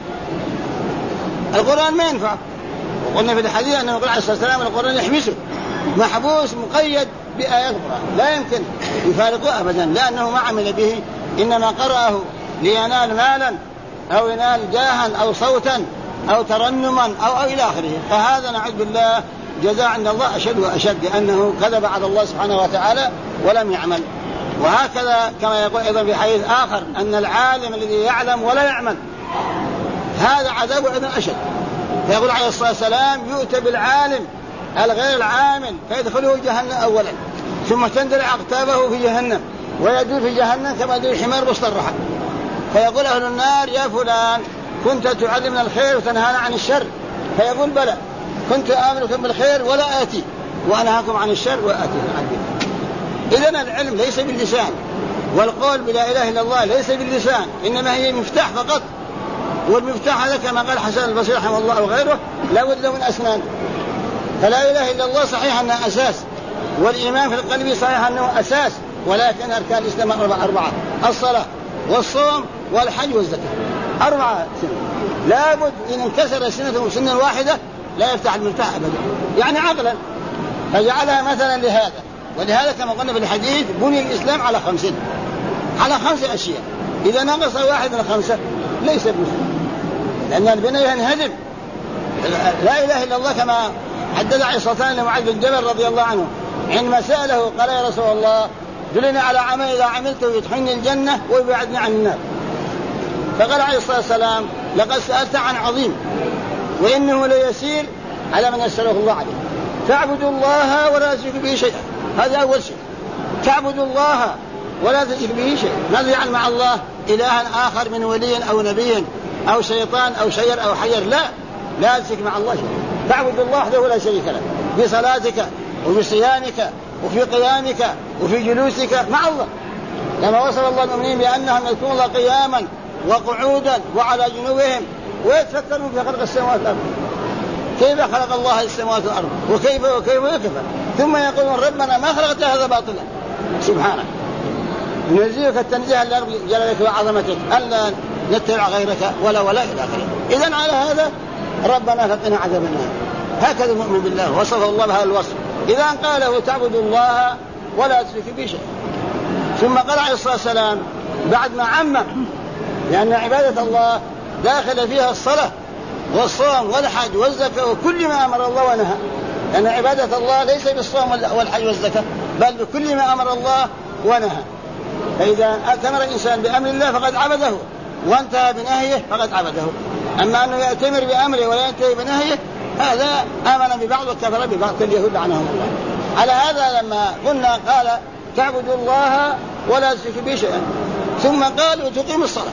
القرآن ما ينفع، وقلنا في الحديث أنه يقول عليه الصلاة والسلام القرآن يحبسه محبوس مقيد بآيات القرآن لا يمكن يفارقه أبدا، لأنه ما عمل به إنما قرأه لينال مالا أو ينال جاها أو صوتا أو ترنما أو إلى آخره. فهذا نعوذ بالله جزاء عند الله أشد وأشد، لأنه كذب على الله سبحانه وتعالى ولم يعمل. وهكذا كما يقول أيضا في حديث آخر أن العالم الذي يعلم ولا يعمل هذا عذابه أيضا أشد. فيقول عليه الصلاة والسلام يؤتى بالعالم الغير العامل فيدخله جهنم أولا، ثم تندلع أقتابه في جهنم ويدور في جهنم كما يدور الحمار وسط الرحى. فيقول أهل النار يا فلان كنت تعلمنا الخير وتنهانا عن الشر، فيقول بلى كنت آمركم بالخير ولا آتي وأنهاكم عن الشر وآتي. إذن العلم ليس باللسان، والقول بلا إله إلا الله ليس باللسان، إنما هي مفتاح فقط. والمفتاح هذا كما قال حسن البصري رحمه الله وغيره لا بد له من أسنان. فلا إله إلا الله صحيح أنها أساس، والإيمان في القلب صحيح أنه أساس، ولكن أركان الإسلام أربعة: الصلاة والصوم والحج والزكاة، 4 سنة. لا بد إن انكسر سنة واحدة لا يفتح المفتاح أبدا، يعني عقلا. فجعلها مثلا لهذا. ولهذا كما قلنا في الحديث بني الإسلام على 5 أشياء، إذا نقص واحد من 5 ليس بمسلم، لأن البناء ينهدم. لا إله إلا الله كما حدد عليه الصلاة والسلام لمعاذ بن جبل رضي الله عنه عندما سأله قال يا رسول الله دلني على عمل إذا عملته يدخلني الجنة ويبعدني عن النار. فقال عليه الصلاة والسلام لقد سألت عن عظيم وإنه ليسير على من يسره الله عليه. تعبد الله ولا تشرك به شيئا، هذا أول شيء. تعبد الله ولا تشرك به شيئا، ماذا يجعل مع الله إلها آخر من ولي أو نبي أو شيطان أو شير أو حجر؟ لا تشرك مع الله شيئا. تعبد الله وحده لا شريك له في صلاتك وفي صيامك وفي قيامك وفي جلوسك مع الله، كما وصف الله المؤمنين بأنهم يذكرون الله قياما وقعودا وعلى جنوبهم ويتفكرون في خلق السماوات والأرض، كيف خلق الله السماوات والأرض وكيف يكفى، ثم يقولون ربنا ما خلقت هذا باطلا سبحانك نزيهك التنزيه جلالك وعظمتك ألا نتبع غيرك ولا إلى آخره. إذن على هذا ربنا فقنا عذاب النار. هكذا المؤمن بالله وصفه الله بهذا الوصف. إذا قاله تعبد الله ولا تشرك به شيئا. ثم قال عليه الصلاة والسلام بعد ما عمم، لأن عبادة الله داخل فيها الصلاة والصوم والحج والزكاة وكل ما أمر الله ونهى، لأن عبادة الله ليس بالصوم والحج والزكاة بل بكل ما أمر الله ونهى. فإذا أتمر الإنسان بأمر الله فقد عبده، وانتهى بنهيه فقد عبده. أما أنه يأتمر بأمره ولا ينتهي بنهيه هذا آمن ببعض وكفر ببعض اليهود عنهم الله. على هذا لما قلنا قال تعبد الله ولا تشرك به شيئا، ثم قال وتقيم الصلاة.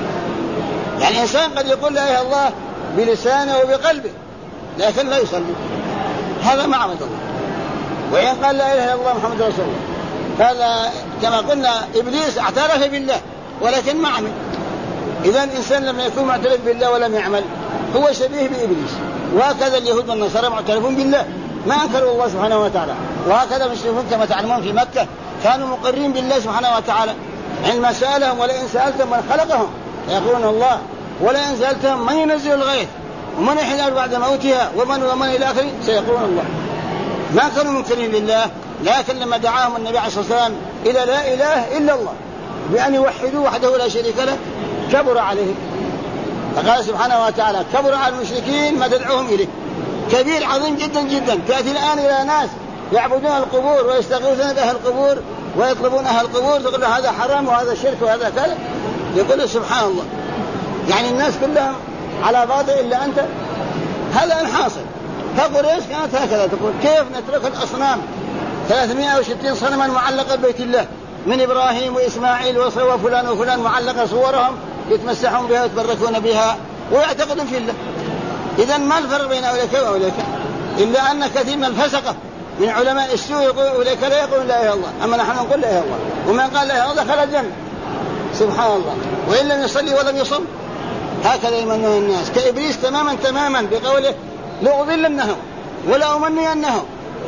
يعني الإنسان قد يقول لا إله إلا الله بلسانه وبقلبه لكن لا يصلي، هذا ما عبد الله. وإن قال لا إله إلا الله محمد رسول الله، هذا كما قلنا إبليس اعترف بالله ولكن ما عمل. إذا الإنسان لما يكون معترف بالله ولم يعمل هو شبيه بإبليس. وهكذا اليهود والنصارى معترفون بالله ما أنكروا الله سبحانه وتعالى، وهكذا المشركون كما تعلمون في مكة كانوا مقرين بالله سبحانه وتعالى. عندما سألهم ولئن سألتهم من خلقهم يقولون الله، ولئن سألتهم من ينزل الغيث ومن يحيي الأرض بعد موتها ومن إلى آخره سيقولون الله. ما كانوا منكرين لله، لكن لما دعاهم النبي عليه الصلاة والسلام إلى لا إله إلا الله بأن يوحدوا وحده لا شريك له كبر عليهم. فقال سبحانه وتعالى كبر على المشركين ما تدعوهم إليه، كبير عظيم جدا جدا. تأتي الآن إلى ناس يعبدون القبور ويستغيثون بأهل القبور ويطلبون أهل القبور، تقول له هذا حرام وهذا شرك وهذا كذا، يقول سبحان الله يعني الناس كلهم على باطل إلا أنت. هذا الحاصل. فقريش كانت هكذا تقول كيف نترك الأصنام 360 صنما معلقة ببيت الله من إبراهيم وإسماعيل وفلان وفلان معلقة صورهم يتمسحون بها ويتبركون بها ويعتقدون في الله. إذن ما الفرق بين أولئك وأولئك؟ إلا أن كثير من الفسقة من علماء السوء يقول أولئك لا يقولون لا إله إلا الله، أما نحن نقول لا إله إلا الله، ومن قال لا إله إلا الله دخل الجنة سبحان الله، وإن لم يصلي ولم يصم. هكذا يمنون الناس كإبليس تماما بقوله لأضلنهم ولا أمنينهم،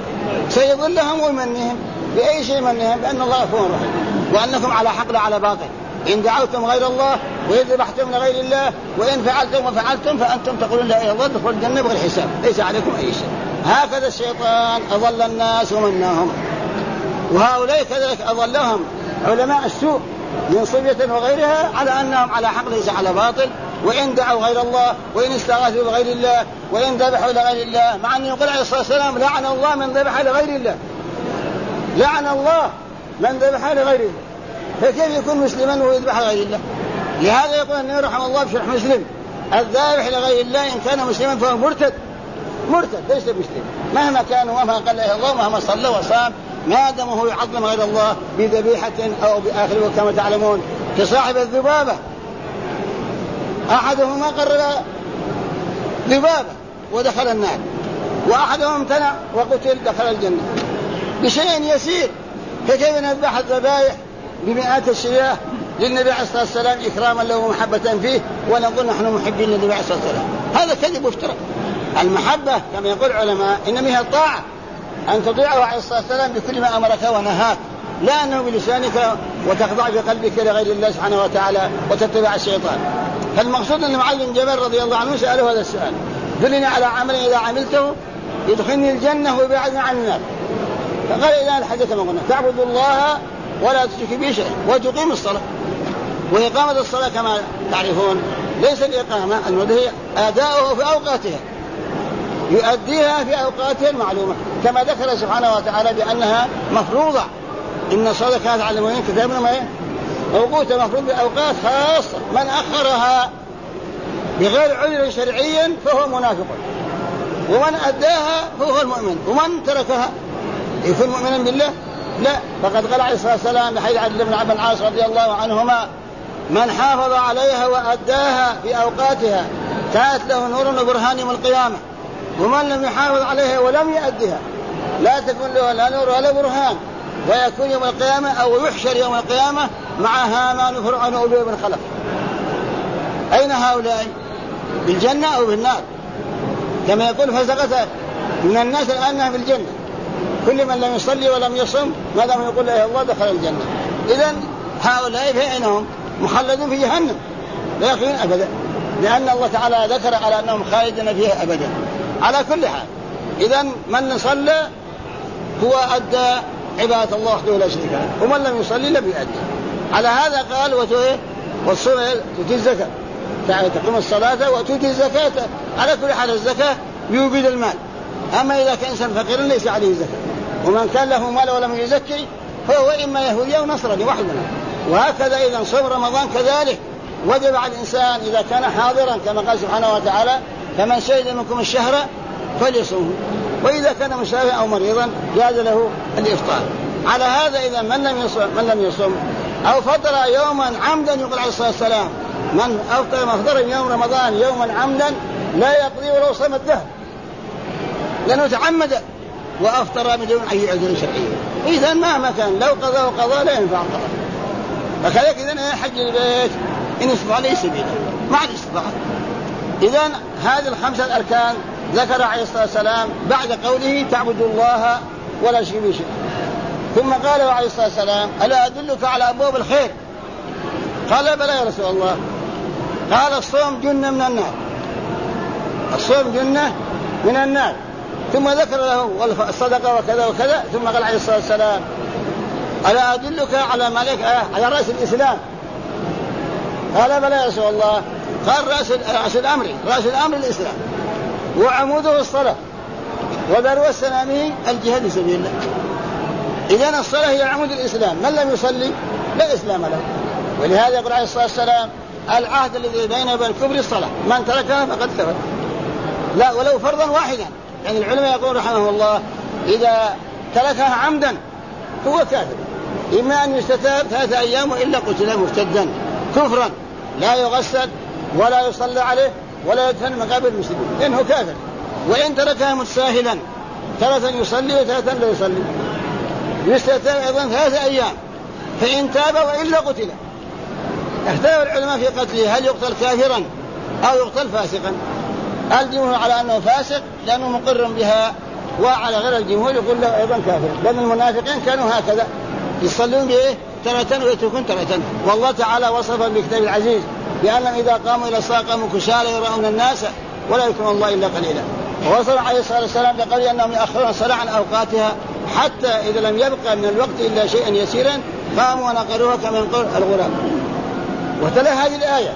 سيضلهم ويمنيهم بأي شيء منهم بأن الله غفور رحيم وأنكم على حق لا على باطل. إن دعوتم غير الله وإن ذبحتم لغير الله وإن فعلتم وفعلتم فأنتم تقولون لا إله إلا الله تدخلوا الجنة بغير حساب ليس عليكم أي شيء. هكذا الشيطان أضل الناس ومناهم، وهؤلاء كذلك أضلهم علماء السوء من صبية وغيرها على أنهم على حق ليس على باطل، وإن دعوا غير الله، وإن استغاثوا بغير الله، وإن ذبحوا لغير الله، مع أنه يقول عليه الصلاة والسلام لعن الله من ذبح لغير الله، لعن الله من ذبح لغير الله. فكيف يكون مسلما وهو يذبح لغير الله؟ لهذا يقول النبي رحمه الله بشرح مسلم: الذابح لغير الله إن كان مسلما فهو مرتد ليس مسلم، مهما كان ومهما قال له الله ومهما صلى وصام، ما دام هو يعظم غير الله بذبيحة أو بآخره كما تعلمون. كصاحب الذبابة، أحدهما قرر ذبابة ودخل النار، وأحدهم امتنع وقتل دخل الجنة بشيء يسير. فكيف نذبح الذبائح بمئات الشياه للنبي عليه الصلاة والسلام إكراما له ومحبة فيه، ونقول نحن محبين للنبي عليه الصلاة والسلام؟ هذا كذب وافتراء. المحبة كما يقول العلماء إنما هي الطاعة، أن تطيعه عليه الصلاة والسلام بكل ما أمرك ونهاك، لا أنه بلسانك وتخضع بقلبك لغير الله سبحانه وتعالى وتتبع الشيطان. فالمقصود أن معاذ بن جبل رضي الله عنه سأله هذا السؤال: دلني على عمل إذا عملته يدخلني الجنة ويبعدني عن النار. فقال إذا الحديث كما قلنا: تعبد الله ولا تشرك به شيئا وتقيم الصلاة. وإقامة الصلاة كما تعرفون ليس الإقامة، المدة هي أداؤه في أوقاتها، يؤديها في أوقاتها المعلومة، كما ذكر سبحانه وتعالى بأنها مفروضة: إن الصلاة كانت على المؤمنين كتابا موقوتا، مفروض بأوقات خاصة. من أخرها بغير عذر شرعي فهو منافق، ومن أداها فهو المؤمن، ومن تركها يكون مؤمنا بالله؟ لا. فقد قال عليه الصلاة والسلام بحديث عبد الله بن العاص رضي الله عنهما: من حافظ عليها وأداها في أوقاتها كانت له نور وبرهان يوم القيامة، ومن لم يحافظ عليها ولم يؤدها لا تكون له لا نور ولا برهان، ويكون يوم القيامة أو يحشر يوم القيامة مع هامان وفرعون وأبي بن خلف. أين هؤلاء؟ بالجنة أو بالنار؟ كما يقول فسقط من الناس الآن في الجنة، كل من لم يصلي ولم يصم ما دام يقول لا إله إلا الله دخل الجنة. إذن هؤلاء فإنهم مخلدون في جهنم لا يخلدون أبدا، لأن الله تعالى ذكر على أنهم خالدون فيها أبدا. على كل حال، إذن من صلى هو أدى عبادة الله وحده لا شريك له، ومن لم يصلي لم يؤدي. على هذا قال: والصوم تؤتي الزكاة، تقيم الصلاة وتؤتي الزكاة. على كل حال الزكاة يوجد المال، أما إذا كان إنسان فقير ليس عليه زكاة، ومن كان له مال ولم يزكي فهو إما يهودي أو نصراني وحدنا. وهكذا إذا صوم رمضان كذلك وجب على الإنسان إذا كان حاضرا، كما قال سبحانه وتعالى: فمن شهد منكم الشهر فليصومه، وإذا كان مسافرا أو مريضا جاز له الإفطار. على هذا إذا من لم يصوم أو فطر يوما عمدا، يقول عليه الصلاة والسلام: من أفطر يوم رمضان يوما عمدا لا يقضي ولو صام الدهر، لأنه تعمد وأفطر بدون أي عذر شرعي. إذن مهما كان لو قضى لا ينفع قضاء. فكذلك إذن حج البيت إن استطاع ليس سبيلا مع الاستطاعة. إذن هذه الخمسة الأركان ذكر عليه الصلاة والسلام بعد قوله: تعبد الله ولا تشرك به شيئا. ثم قال عليه الصلاة والسلام: ألا أدلك على أبواب الخير؟ قال: بلى يا رسول الله. قال: الصوم جنة من النار، الصوم جنة من النار. ثم ذكر له الصدقة وكذا وكذا. ثم قال عليه الصلاة والسلام: ألا أدلك على ملك على رأس الإسلام؟ قال: بلى يا رسول الله. قال: رأس الأمر الإسلام، وعموده الصلاة، وذروة سنامه الجهاد في سبيل الله. إذن الصلاة هي عمود الإسلام، من لم يصلي لا إسلام له. ولهذا يقول عليه الصلاة والسلام: العهد الذي بيننا وبين الكفر الصلاة، من تركها فقد كفر، لا ولو فرضا واحدا. يعني العلماء يقول رحمه الله: إذا تركها عمدا هو كافر، إما أن يستتاب 3 أيام وإلا قتل مرتدا كفرا لا يغسل ولا يصلى عليه ولا يدفن مقابر المسلمين، لأنه كافر. وإن تركها متساهلا 3 يصلي و3 لا يصلي، يستتاب أيضا 3 أيام، فإن تاب وإلا قتل. اختلف العلماء في قتله، هل يقتل كافرا أو يقتل فاسقا؟ الجمهور على أنه فاسق لأنه مقر بها، وعلى غير الجمهور يقول له أيضا كافر، لأن المنافقين كانوا هكذا يصلون به 3 ويتركون 3. والله تعالى وصف بالكتاب العزيز بأنهم إذا قاموا إلى الصلاة قاموا كسالى يراؤون الناس ولا يذكرون الله إلا قليلا. ووصل عليه الصلاة والسلام بقول أنهم يأخرون الصلاة عن أوقاتها حتى إذا لم يبقى من الوقت إلا شيئا يسيرا قاموا ونقروها كما ينقر الغراب. وتلا هذه الآية: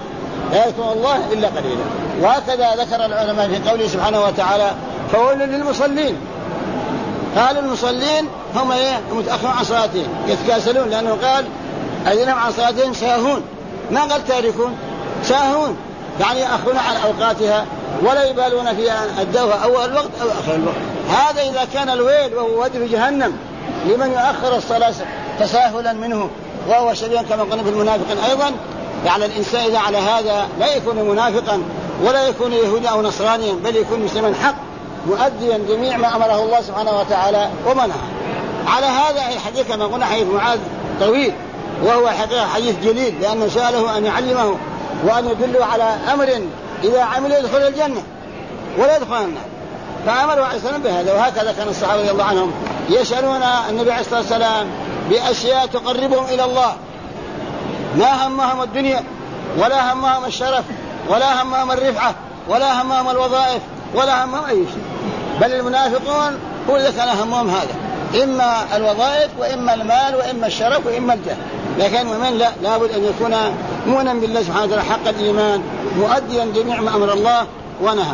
لا يذكرون الله إلا قليلا. وهكذا ذكر العلماء في قوله سبحانه وتعالى فويل للمصلين. قال المصلين هم متأخرون عن صلاتهم يتكاسلون، لأنه قال الذين عن صلاتهم ساهون، ما قال تاركون، ساهون يعني يأخرون عن أوقاتها ولا يبالون في أدوها أول الوقت أو آخر الوقت. هذا إذا كان الويل وهو ودر جهنم لمن يؤخر الصلاة تساهلا منه وهو شبيه كما قلنا في المنافقين أيضا. يعني الإنسان إذا على هذا لا يكون منافقا ولا يكون يهوديا أو نصرانيا، بل يكون مسلما حق مؤديا جميع ما أمره الله سبحانه وتعالى ومنعه. على هذا الحديث كما قلنا حديث معاذ طويل، وهو حقيقة حديث جليل، لأنه سأله أن يعلمه وأن يدله على أمر إذا عمل يدخل الجنة ولا يدخل النار، فأمره عليه السلام بهذا. وهكذا كان الصحابة رضي الله عنهم يسألون النبي عليه الصلاة والسلام بأشياء تقربهم إلى الله، ما همهم الدنيا ولا همهم الشرف ولا همهم الرفعة ولا همهم الوظائف ولا همهم أي شيء، بل المنافقون هو إذا كان همهم هذا، إما الوظائف وإما المال وإما الشرف وإما الجاه. لكن المؤمن لا، لابد أن يكون مؤمنا بالله سبحانه وتعالى حق الإيمان مؤديا جميع ما أمر الله ونهى.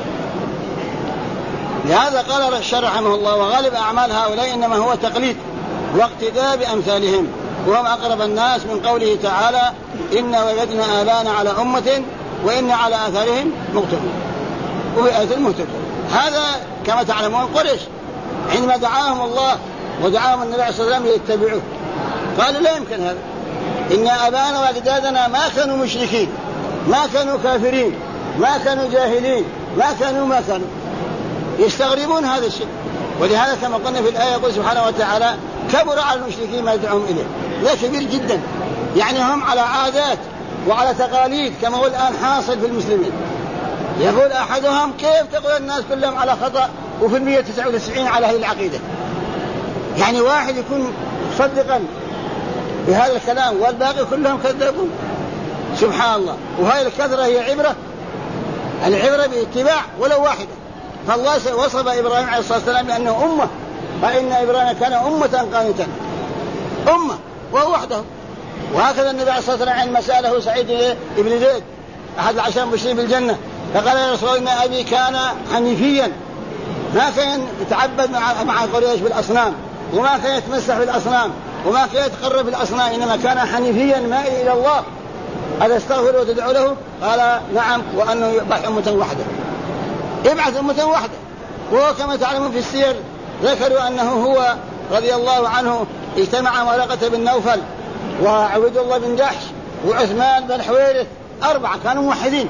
لهذا قال الشرح رحمه الله وغالب أعمال هؤلاء إنما هو تقليد واقتداء بأمثالهم، وهم أقرب الناس من قوله تعالى إن وجدنا آباءنا على أمة وإن على آثارهم مقتدون. وفي آية المهتدون هذا كما تعلمون قريش عندما دعاهم الله ودعاهم النبي عليه الصلاة والسلام ليتبعوه قالوا لا يمكن هذا، إن آباءنا وأجدادنا ما كانوا مشركين، ما كانوا كافرين، ما كانوا جاهلين، ما كانوا يستغربون هذا الشيء. ولهذا كما قلنا في الآية يقول سبحانه وتعالى كبر على المشركين ما يدعوهم إليه، لا كبير جدا، يعني هم على عادات وعلى تقاليد كما هو الآن حاصل في المسلمين. يقول أحدهم كيف تقول الناس كلهم على خطأ وفي 199 على هذه العقيدة؟ يعني واحد يكون صدقا بهذا الكلام والباقي كلهم كذبون، سبحان الله. وهذه الكثرة هي عبرة، العبرة باتباع ولو واحدة. فالله وصف إبراهيم عليه الصلاة والسلام بأنه أمة، فإن إبراهيم كان أمة قانتا، أمة وهو وحده. وهكذا النبي عليه الصلاة والسلام عندما سأله سعيد بن زيد أحد العشر المبشرين بالجنة فقال يا رسول الله إن أبي كان حنيفيا، ما كان يتعبد مع قريش بالأصنام وما كان يتمسح بالأصنام وما كان يتقرب بالأصنام، إنما كان حنيفيا مائل إلى الله، هذا استغفر وتدعو له؟ قال نعم، وأنه يبعث أمة واحدة، يبعث أمة واحدة. وهو كما تعلمون في السير ذكروا أنه هو رضي الله عنه اجتمع ورقة بن نوفل وعبد الله بن جحش وعثمان بن حويرث، 4 كانوا موحدين،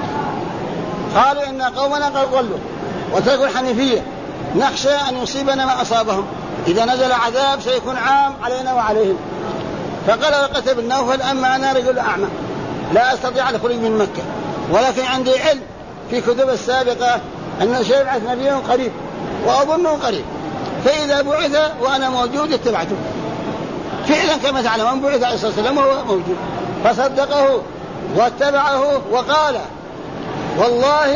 قالوا إن قومنا قد ضلوا وتركوا الحنيفية، نخشى أن يصيبنا ما أصابهم، إذا نزل عذاب سيكون عام علينا وعليهم. فقال ورقة بن نوفل أما أنا رجل أعمى لا أستطيع الخروج من مكة، ولكن عندي علم في كتب السابقة أنه سيبعث نبي قريب وأظنه قريب، فإذا بعث وأنا موجود اتبعته. فعلا كما تعلمون بعث عليه الصلاة والسلام وهو موجود، فصدقه واتبعه وقال والله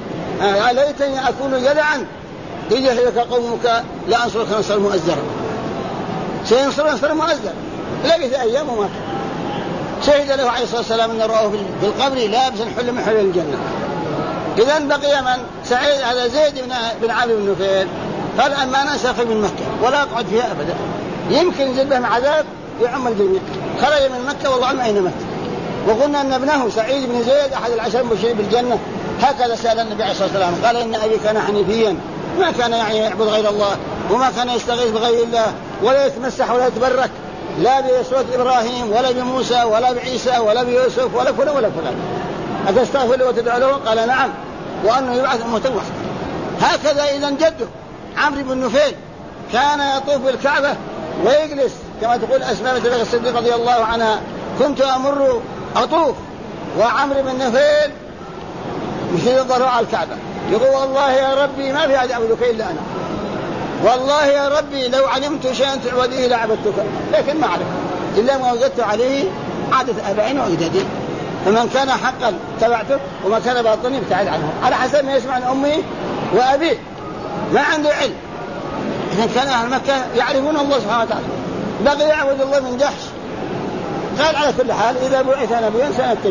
ليتني أكون جدعا إذ يهلك قومك لأنصرك نصر مؤزرا. سينصر نصر مؤزر، لبث أيام ومات. شهد له عليه الصلاة والسلام أن رأوه في القبر لابسا حل من حلل الجنة. إذن بقي من سعيد هذا زيد بن عامر بن نفيل قال أما أنا سأخرج من مكة ولا أقعد فيها أبدا، يمكن ينزل بهم عذاب يعم الجميع. خرج من مكة والله أعلم أين مات. وقلنا أن ابنه سعيد بن زيد أحد العشر المبشرين بالجنة هكذا سأل النبي عليه الصلاة والسلام، قال إن أبي كان حنيفيا، ما كان يعني يعبد غير الله وما كان يستغيث بغير الله ولا يتمسح ولا يتبرك لا بسورة إبراهيم ولا بموسى ولا بعيسى ولا بيوسف ولا فلان ولا فلان. أتستغفر له وتدعو له؟ قال نعم، وأنه يبعث أمة واحدة. هكذا إذا جده عمرو بن نفيل كان يطوف بالكعبة ويجلس كما تقول أسماء بنت الصديق رضي الله عنها كنت أمر أطوف وعمرو بن نفيل مثل الضرع على الكعبة يقول والله يا ربي ما في أحد يعبدك إلا أنا، والله يا ربي لو علمت شيئا تعبديه لعبدتك، لكن ما أعرف إلا ما وجدت عليه عادة آبائنا وأجدادي، فمن كان حقا تبعته وما كان باطني ابتعد عنه على حسب ما يسمع عن أمي وأبيه، ما عنده علم. إذن كان أهل مكة يعرفون الله سبحانه وتعالى، بقي يعبد الله من جحش. قال على كل حال إذا بعث نبيا سنتبعه،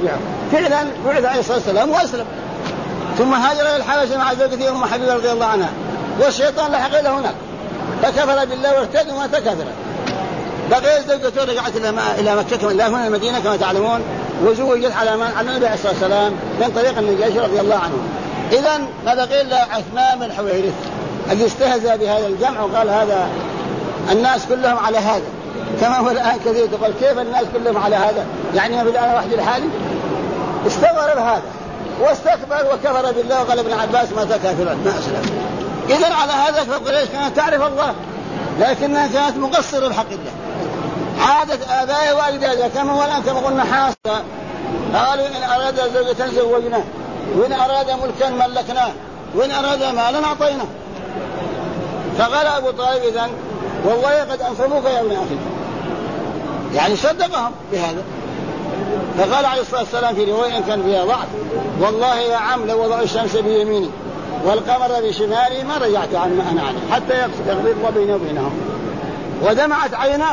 فعلا بعث عليه الصلاة والسلام وأسلم، ثم هاجر إلى الحبشة مع زوجته أم حبيبة رضي الله عنها، والشيطان لحق له هناك فكفر بالله وارتد ومات كافرا. بقي زوجته رجعت إلى مكة إلى هنا المدينة كما تعلمون، وزوجت على النبي عليه الصلاة والسلام من طريق النجاشي رضي الله عنه. إذن ما بقي إلا عثمان بن حويرث اللي استهزأ بهذا الجمع وقال هذا الناس كلهم على هذا، كما هو الآن كثير تقول كيف الناس كلهم على هذا، يعني ما بالآن واحد لحالي. استغرب هذا واستكبر وكفر بالله وقال ابن عباس مات كافرا ما أسلم. إذن على هذا فقريش كانت تعرف الله لكنها كانت مقصرة بحق الله، عادت آبائي وأجدادها كما هو الآن كما قلنا حاسة، قالوا إن أراد زوجة زوجنا، وإن أراد ملكا ملكناه، وإن أراد مالا أعطيناه. فقال أبو طالب إذن والله قد أنصبوك يا ابن أخي، يعني صدقهم بهذا. فقال عليه الصلاة والسلام في رواية إن كان فيها ضعف والله يا عم لو وضعوا الشمس بيميني والقمر بشمالي ما رجعت عن ما أنا عليه حتى يغضب الله بيني وبينهم. ودمعت عيناه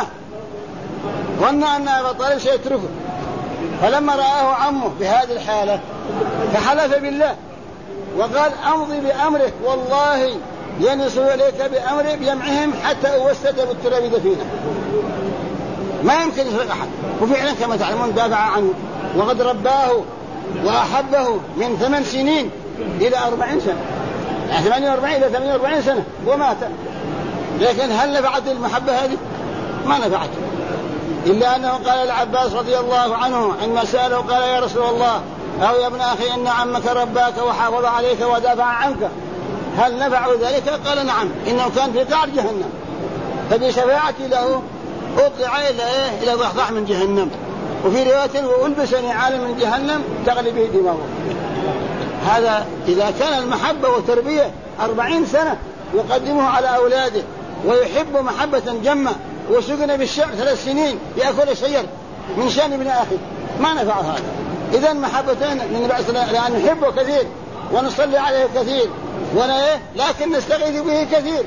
ظن أن أبا طالب سيتركه، فلما رآه عمه بهذه الحالة فحلف بالله وقال أمضي بأمرك والله ينسوا إليك بأمري بجمعهم حتى أوسد بالتراب دفينه، ما يمكن يسرق أحد. وفعلا كما تعلمون دافع عنه وقد رباه وأحبه من 8 سنين إلى 40 سنة، يعني 48 إلى 48 سنة ومات. لكن هل نفعت المحبة هذه؟ ما نفعت، إلا أنه قال العباس رضي الله عنه عندما سأله قال يا رسول الله أو يا ابن أخي إن عمك رباك وحافظ عليك ودافع عنك هل نفع ذلك؟ قال نعم، إنه كان في قعر جهنم فبشفاعتي له أطلع إلى ضحضاح من جهنم، وفي رواية وألبسني عالم من جهنم تغلي به دماغه. هذا إذا كان المحبة وتربية 40 سنة يقدمه على أولاده ويحب محبة جمة وسجن بالشعب 3 سنين يأكل شجر من شأن ابن أخي ما نفع هذا. إذن محبتين للنبي عليه الصلاة والسلام لأن نحبه كثير ونصلي عليه كثير لكن نستغيث به كثير.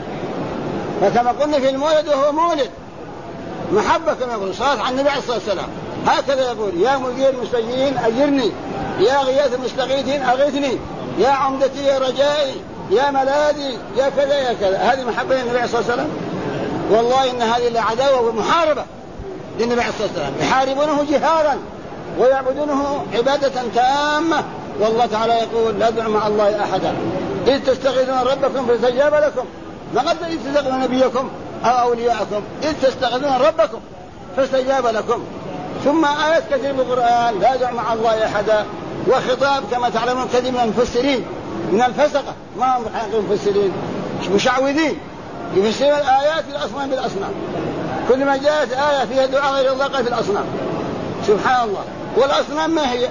فكما قلنا في المولد وهو مولد محبة كما يقول صلاة على النبي عليه الصلاة والسلام هكذا يقول يا مجير المستجيرين أجرني، يا غياث المستغيثين أغثني، يا عمدتي يا رجائي، يا ملاذي، يا كذا يا كذا. هذه محبة للنبي عليه الصلاة والسلام. والله إن هذه العداوة ومحاربة للنبي عليه الصلاة والسلام، يحاربونه جهارا ويعبدونه عبادة تامة. والله تعالى يقول لا تدعوا مع الله أحدا إذ تستغيثون ربكم فاستجاب لكم، ما قد إذ تستغيثون نبيكم أو أولياءكم إذ تستغيثون ربكم فاستجاب لكم. ثم آيات كثير من القرآن لا تدعوا مع الله أحدا، وخطاب كما تعلمون كثير من المفسرين من الفسقة ما هم مفسرين مشعوذين يفسرون الآيات الأصنام بالأصنام، كل ما جاءت آية فيها دعاء غير الله قال في الأصنام. سبحان الله. والأصنام ما هي؟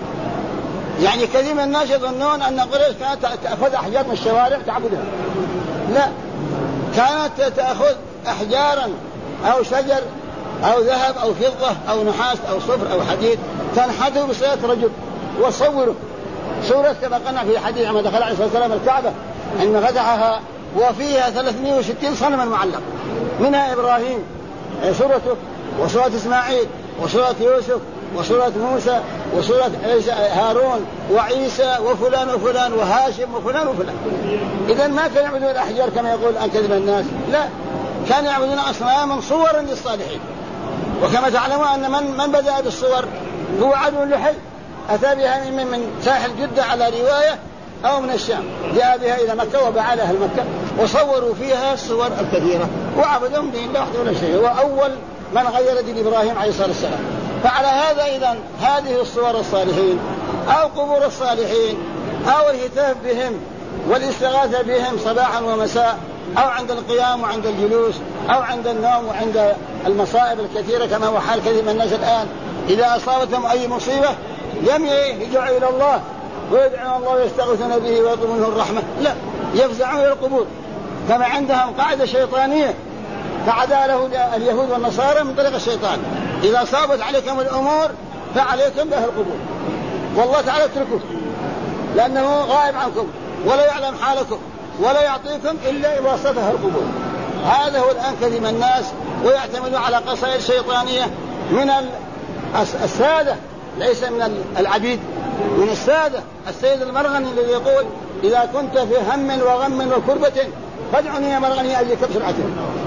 يعني كثير من الناس يظنون أن قريش كانت تأخذ أحجار من الشوارع تعبدها، لا، كانت تأخذ أحجارا أو شجر أو ذهب أو فضة أو نحاس أو صفر أو حديد تنحته بصورة رجل وصوره صورة كما قلنا في حديث عندما دخل عليه الصلاة والسلام الكعبة عندما فتحها وفيها 360 صنما معلق، منها إبراهيم صورته وصورة إسماعيل وصورة يوسف وصورة موسى وصورة هارون وعيسى وفلان وفلان وهاشم وفلان وفلان. إذن ما كانوا يعبدون الأحجار كما يقول الآن كذب الناس، لا، كانوا يعبدون أصناما صورا للصالحين. وكما تعلمون أن من بدأ بالصور هو عدو لحي أتى بها من ساحل جدة على رواية أو من الشام، جاء بها إلى مكة وباع لها المكة وصوروا فيها الصور الكثيرة وعبدهم دين لا وحده ولا شيء. هو أول من غير دين إبراهيم عليه الصلاة والسلام. فعلى هذا إذن هذه الصور الصالحين أو قبور الصالحين أو الهتاف بهم والاستغاثة بهم صباحا ومساء أو عند القيام وعند الجلوس أو عند النوم وعند المصائب الكثيرة كما هو حال كثير من الناس الآن إذا أصابتهم أي مصيبة لم يرجعوا إلى الله ويدعون الله ويستغيثون به ويطلبون منه الرحمة، لا، يفزعون إلى القبور. كما عندهم قاعدة شيطانية قعدها له اليهود والنصارى من طريق الشيطان، إذا صابت عليكم الأمور فعليكم بأهل القبور، والله تعالى اتركوه لأنه غائب عنكم ولا يعلم حالكم ولا يعطيكم إلا واسطة القبور. هذا هو الآن كثير الناس ويعتمدون على قصائد شيطانية من السادة ليس من العبيد، من السادة. السيد المرغني الذي يقول إذا كنت في هم وغم وكربة فادعني يا مرغني أجيك بسرعة.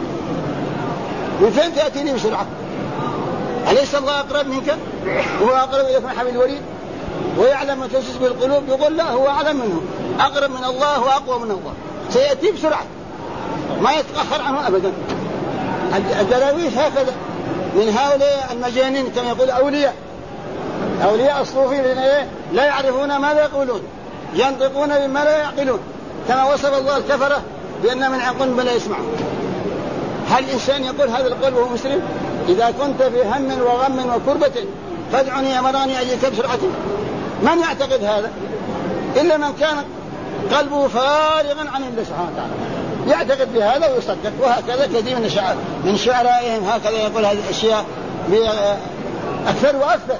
من فين تأتيني بسرعة؟ أليس الله أقرب منك؟ هو أقرب إليك من حبل الوريد، ويعلم ما توسوس بالقلوب. يقول لا، هو أعلم منه، أقرب من الله وأقوى من الله، سيأتي بسرعة ما يتأخر عنه أبدا. الدراويش هكذا من هؤلاء المجانين كما يقول أولياء الصوفيين لا يعرفون ماذا يقولون، ينطقون بما لا يعقلون، كما وصف الله الكفرة بأن من عقل بلا يسمعون. هل الإنسان يقول هذا القول وهو مسلم؟ إذا كنت في هم وغم وكربة فادعني يا مراني أجيك بسرعة. من يعتقد هذا إلا من كان قلبه فارغا عن الله سبحانه وتعالى، يعتقد بهذا ويصدق. وهكذا كثير من شعرائهم هكذا يقول هذه الأشياء أكثر وأكثر.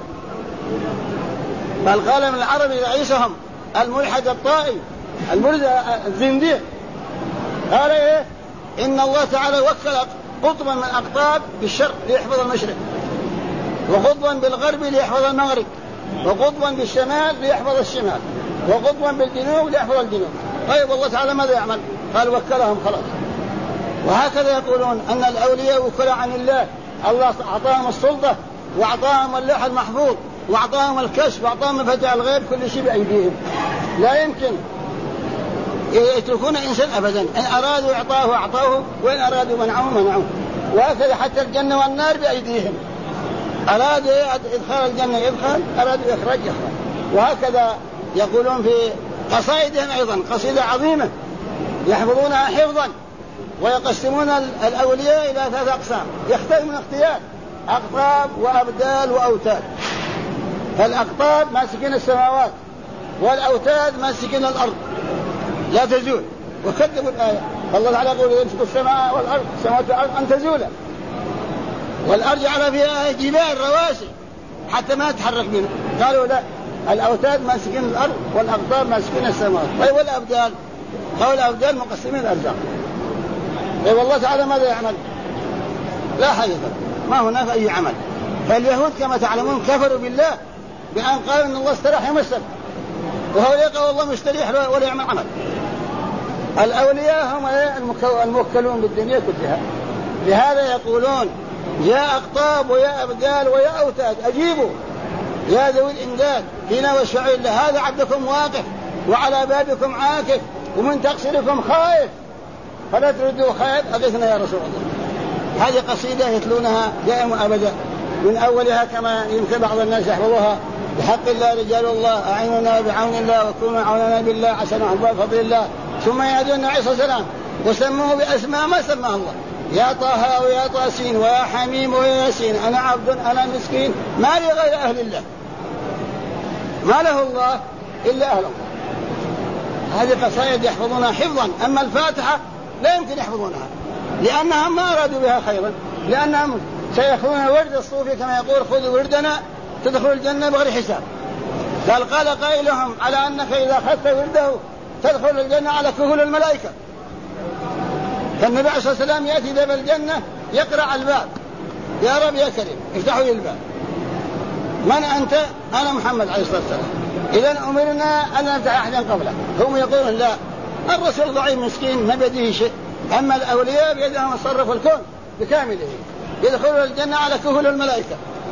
بل قال من العرب رئيسهم الملحد الطائي المرد الزنديق قال إن الله تعالى وكل قطبا من الأقطاب بالشرق ليحفظ المشرق، وقطبا بالغرب ليحفظ المغرب، وقطبا بالشمال ليحفظ الشمال، وقطبا بالجنوب ليحفظ الجنوب. طيب الله تعالى ماذا يعمل؟ قال وكلهم خلاص. وهكذا يقولون أن الأولياء وكل عن الله، الله أعطاهم السلطة وأعطاهم اللوح المحفوظ وأعطاهم الكشف وأعطاهم مفاتيح الغيب، كل شيء بأيديهم، لا يمكن يتركون إنسان أبدا. إن أرادوا أعطاه وإن أرادوا منعوه. وهكذا حتى الجنة والنار بأيديهم، أرادوا إدخال الجنة يدخل، أرادوا إخراج يخرج. وهكذا يقولون في قصائدهم أيضا، قصيدة عظيمة يحفظونها حفظا، ويقسمون الأولياء إلى 3 أقسام يختلف من اختيار: أقطاب وأبدال وأوتاد. فالأقطاب ماسكين السماوات، والأوتاد ماسكين الأرض لا تزول. وكذبوا الآية، فالله تعالى يقول يمسك السماء والأرض، السماوات والأرض أن تزولا، والأرض جعل فيها جبال رواسي حتى ما تحرك منه. قالوا لا، الأوتاد ماسكين الأرض والأقطاب ماسكين السماوات. طيب والأبدال؟ قالوا الأبدال مقسمين الأرزاق. طيب والله تعالى ماذا يعمل؟ لا حقيقة، ما هناك أي عمل. فاليهود كما تعلمون كفروا بالله بأن قالوا إن الله استراح يمسك، وهو يقول الله مستريح ولا يعمل عمل. الأولياء هم الموكلون بالدنيا كلها. لهذا يقولون يا أقطاب ويا أبدال ويا أوتاد أجيبوا يا ذوي الإمداد فينا واشفعوا لله، هذا عبدكم واقف وعلى بابكم عاكف ومن تقصيركم خائف فلا تردوا خائف أغثنا يا رسول الله. هذه قصيدة يتلونها دائما أبدا من أولها، كما يمكن بعض الناس يحفظوها: بحق الله رجال الله أعيننا بعون الله وكونوا عوننا بالله عشان أحباب فضل الله. ثم يهدون عيسى السلام وسموه بأسماء ما سماه الله: يا طه ويا طاسين ويا حميم ويا ياسين أنا عبد أنا مسكين ما لي غير أهل الله، ما له الله إلا أهل الله. هذه قصائد يحفظونها حفظا. أما الفاتحة لا يمكن يحفظونها لأنهم ما أرادوا بها خيرا، لأنهم سيأخذون ورد الصوفي كما يقول خذوا وردنا تدخل الجنة بغير حساب. قال قائلهم على أنك إذا أخذت ورده تدخل الجنة على كهول الملائكة. فالنبي عليه الصلاة والسلام يأتي باب الجنة يقرأ على الباب: يا رب يا كريم افتحوا لي الباب. من أنت؟ أنا محمد عليه الصلاة والسلام. إذن أمرنا أن نفتح أحدا قبله. هم يقولون لا، الرسول ضعيف مسكين ما بيده شيء. أما الأولياء بيدهم يصرفوا الكون بكامله، يدخلون الجنة على كهول الملائكة.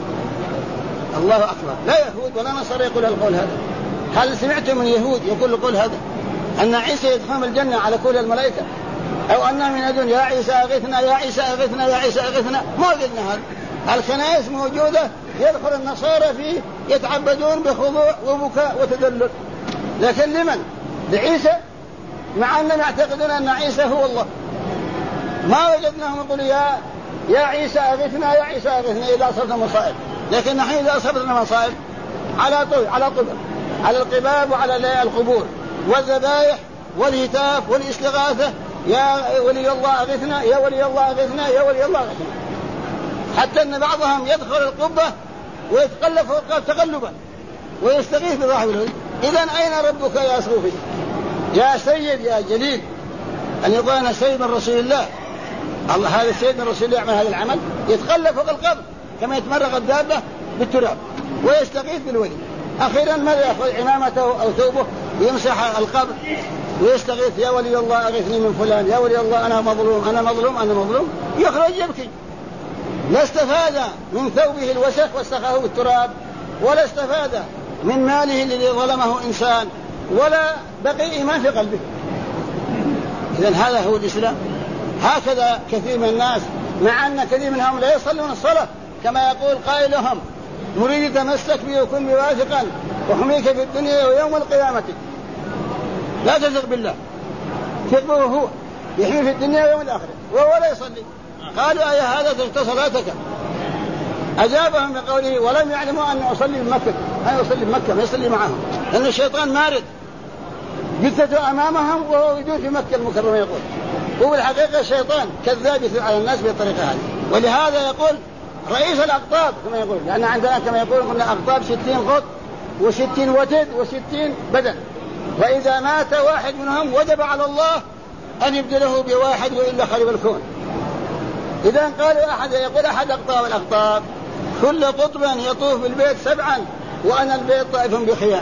الله أكبر. لا يهود ولا نصارى يقول القول هذا. هل سمعتم من يهود يقول القول هذا أن عيسى يدخل الجنة على كهول الملائكة، أو أنهم ينادون يا عيسى أغثنا يا عيسى أغثنا يا عيسى أغثنا؟ ما قلنا هذا. الكنائس موجودة يدخل النصارى فيه يتعبدون بخضوع وبكاء وتذلل، لكن لمن؟ لعيسى، مع أنهم يعتقدون أن عيسى هو الله. ما وجدناهم يقولوا يا عيسى أغثنا يا عيسى أغثنا إذا أصبنا مصائب. لكن نحن إذا أصبنا مصائب على طول على القباب وعلى القبور والذبائح والهتاف والاستغاثة: يا ولي الله أغثنا يا ولي الله أغثنا يا ولي الله أغثنا. حتى أن بعضهم يدخل القبة ويتقلب فوق القبة تقلبا ويستغيث بصاحب الهدى. إذن أين ربك يا صوفي يا سيد يا جليل؟ أن يقول أنا سيد من رسول الله. الله هذا السيد من رسول الله يعمل هذا العمل، يتقلب فوق القبر كما يتمرغ الدابة بالتراب. ويستغيث بالولي. أخيرا ماذا يأخذ؟ عمامته أو ثوبه ويمسح القبر ويستغيث: يا ولي الله أغثني من فلان، يا ولي الله أنا مظلوم أنا مظلوم أنا مظلوم. يخرج يبكي. لا استفاد من ثوبه الوسخ وسخه بالتراب، ولا استفاد من ماله الذي ظلمه إنسان، ولا بقي إيمان في قلبه. إذن هذا هو الإسلام. هكذا كثير من الناس، مع أن كثير منهم لا يصلون الصلاة كما يقول قائلهم: مريد تمسك بي وكن بواثقا وحميك في الدنيا ويوم القيامة. لا تثق بالله، ثق به هو يحمي في الدنيا ويوم الآخرة وهو لا يصلي. قالوا: أي هذا تركت صلاتك؟ أجابهم بقوله: ولم يعلموا أن أصلي بمكة. أنا أصلي بمكة ما يصلي معهم، لأن الشيطان مارد جثته أمامهم وهو يدور في مكة المكرمة. يقول هو الحقيقة الشيطان كذاب يثير على الناس بالطريقة هذه. ولهذا يقول رئيس الأقطاب كما يقول، لأن عندنا كما يقول قلنا أقطاب 60 قط و60 وتد و60 بدن، وإذا مات واحد منهم وجب على الله أن يبدله بواحد وإلا خرب الكون. إذا قالوا أحد يقول أحد أقطاب الأقطاب: كل قطب يطوف بالبيت 7 وأنا البيت طائف بخيام.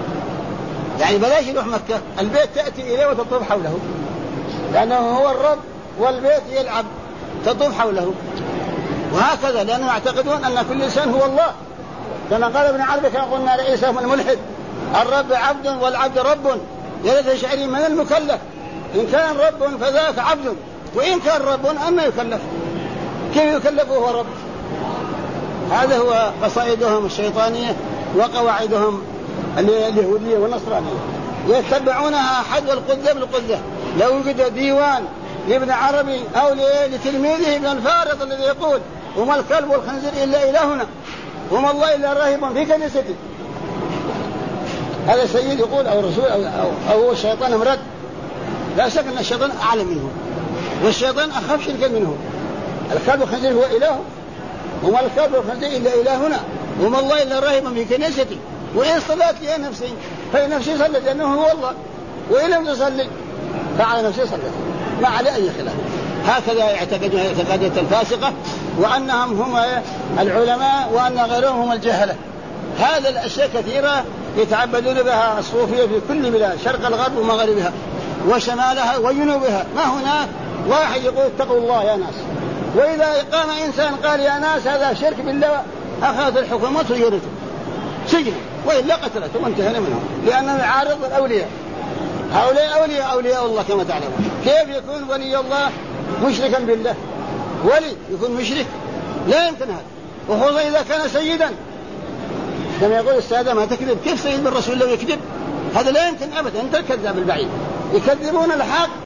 يعني بلاش يروح مكة، البيت تأتي إليه وتطوف حوله، لأنه هو الرب والبيت يلعب تطوف حوله. وهكذا لأنهم يعتقدون أن كل إنسان هو الله، كما قال ابن عربي كما قلنا لعيسى من الملحد: الرب عبد والعبد رب، يلد شعري من المكلف، إن كان رب فذاك عبد، وإن كان رب أما يكلف، كيف يكلف وهو رب؟ هذا هو قصائدهم الشيطانية وقواعدهم اليهودية والنصرانية، يتبعونها حذو القذة بالقذة. لو وجد ديوان لابن عربي أو لتلميذه ابن الفارض الذي يقول: وما الكلب والخنزير إلا إلهنا وما الله إلا راهب في كنيستي، هذا السيد يقول أو الرسول أو هو الشيطان مرد. لا شك أن الشيطان أعلم منه، والشيطان أخف شركا منه. الكلب والخنزير هو إله، وما الكلب والخنزير إلا إلهنا وما الله إلا راهب في كنيستي، وإن صلت لي نفسي فنفسي صلت لأنه هو الله، وإن لم تصلي فعلى نفسي صلت، ما على أي خلاف. هكذا يعتقدون اعتقادات الفاسقة، وأنهم هم العلماء وأن غيرهم هم الجهلة. هذا الأشياء كثيرة يتعبدون بها الصوفية في كل بلاد، شرق الغرب ومغربها وشمالها وجنوبها. ما هناك واحد يقول اتقوا الله يا ناس، وإذا قام إنسان قال يا ناس هذا شرك بالله أخذت الحكومة وسجنته سجن، وإلا قتلته وانتهينا منهم، لأنه يعارض الأولياء. هؤلاء أولياء الله كما تعلمون. كيف يكون ولي الله مشركا بالله؟ ولي يكون مشرك؟ لا يمكن هذا، وخصوصا إذا كان سيدا كما يقول السادة: ما تكذب، كيف سيد بالرسول لو يكذب؟ هذا لا يمكن أبدا، أنت الكذاب البعيد. يكذبون الحق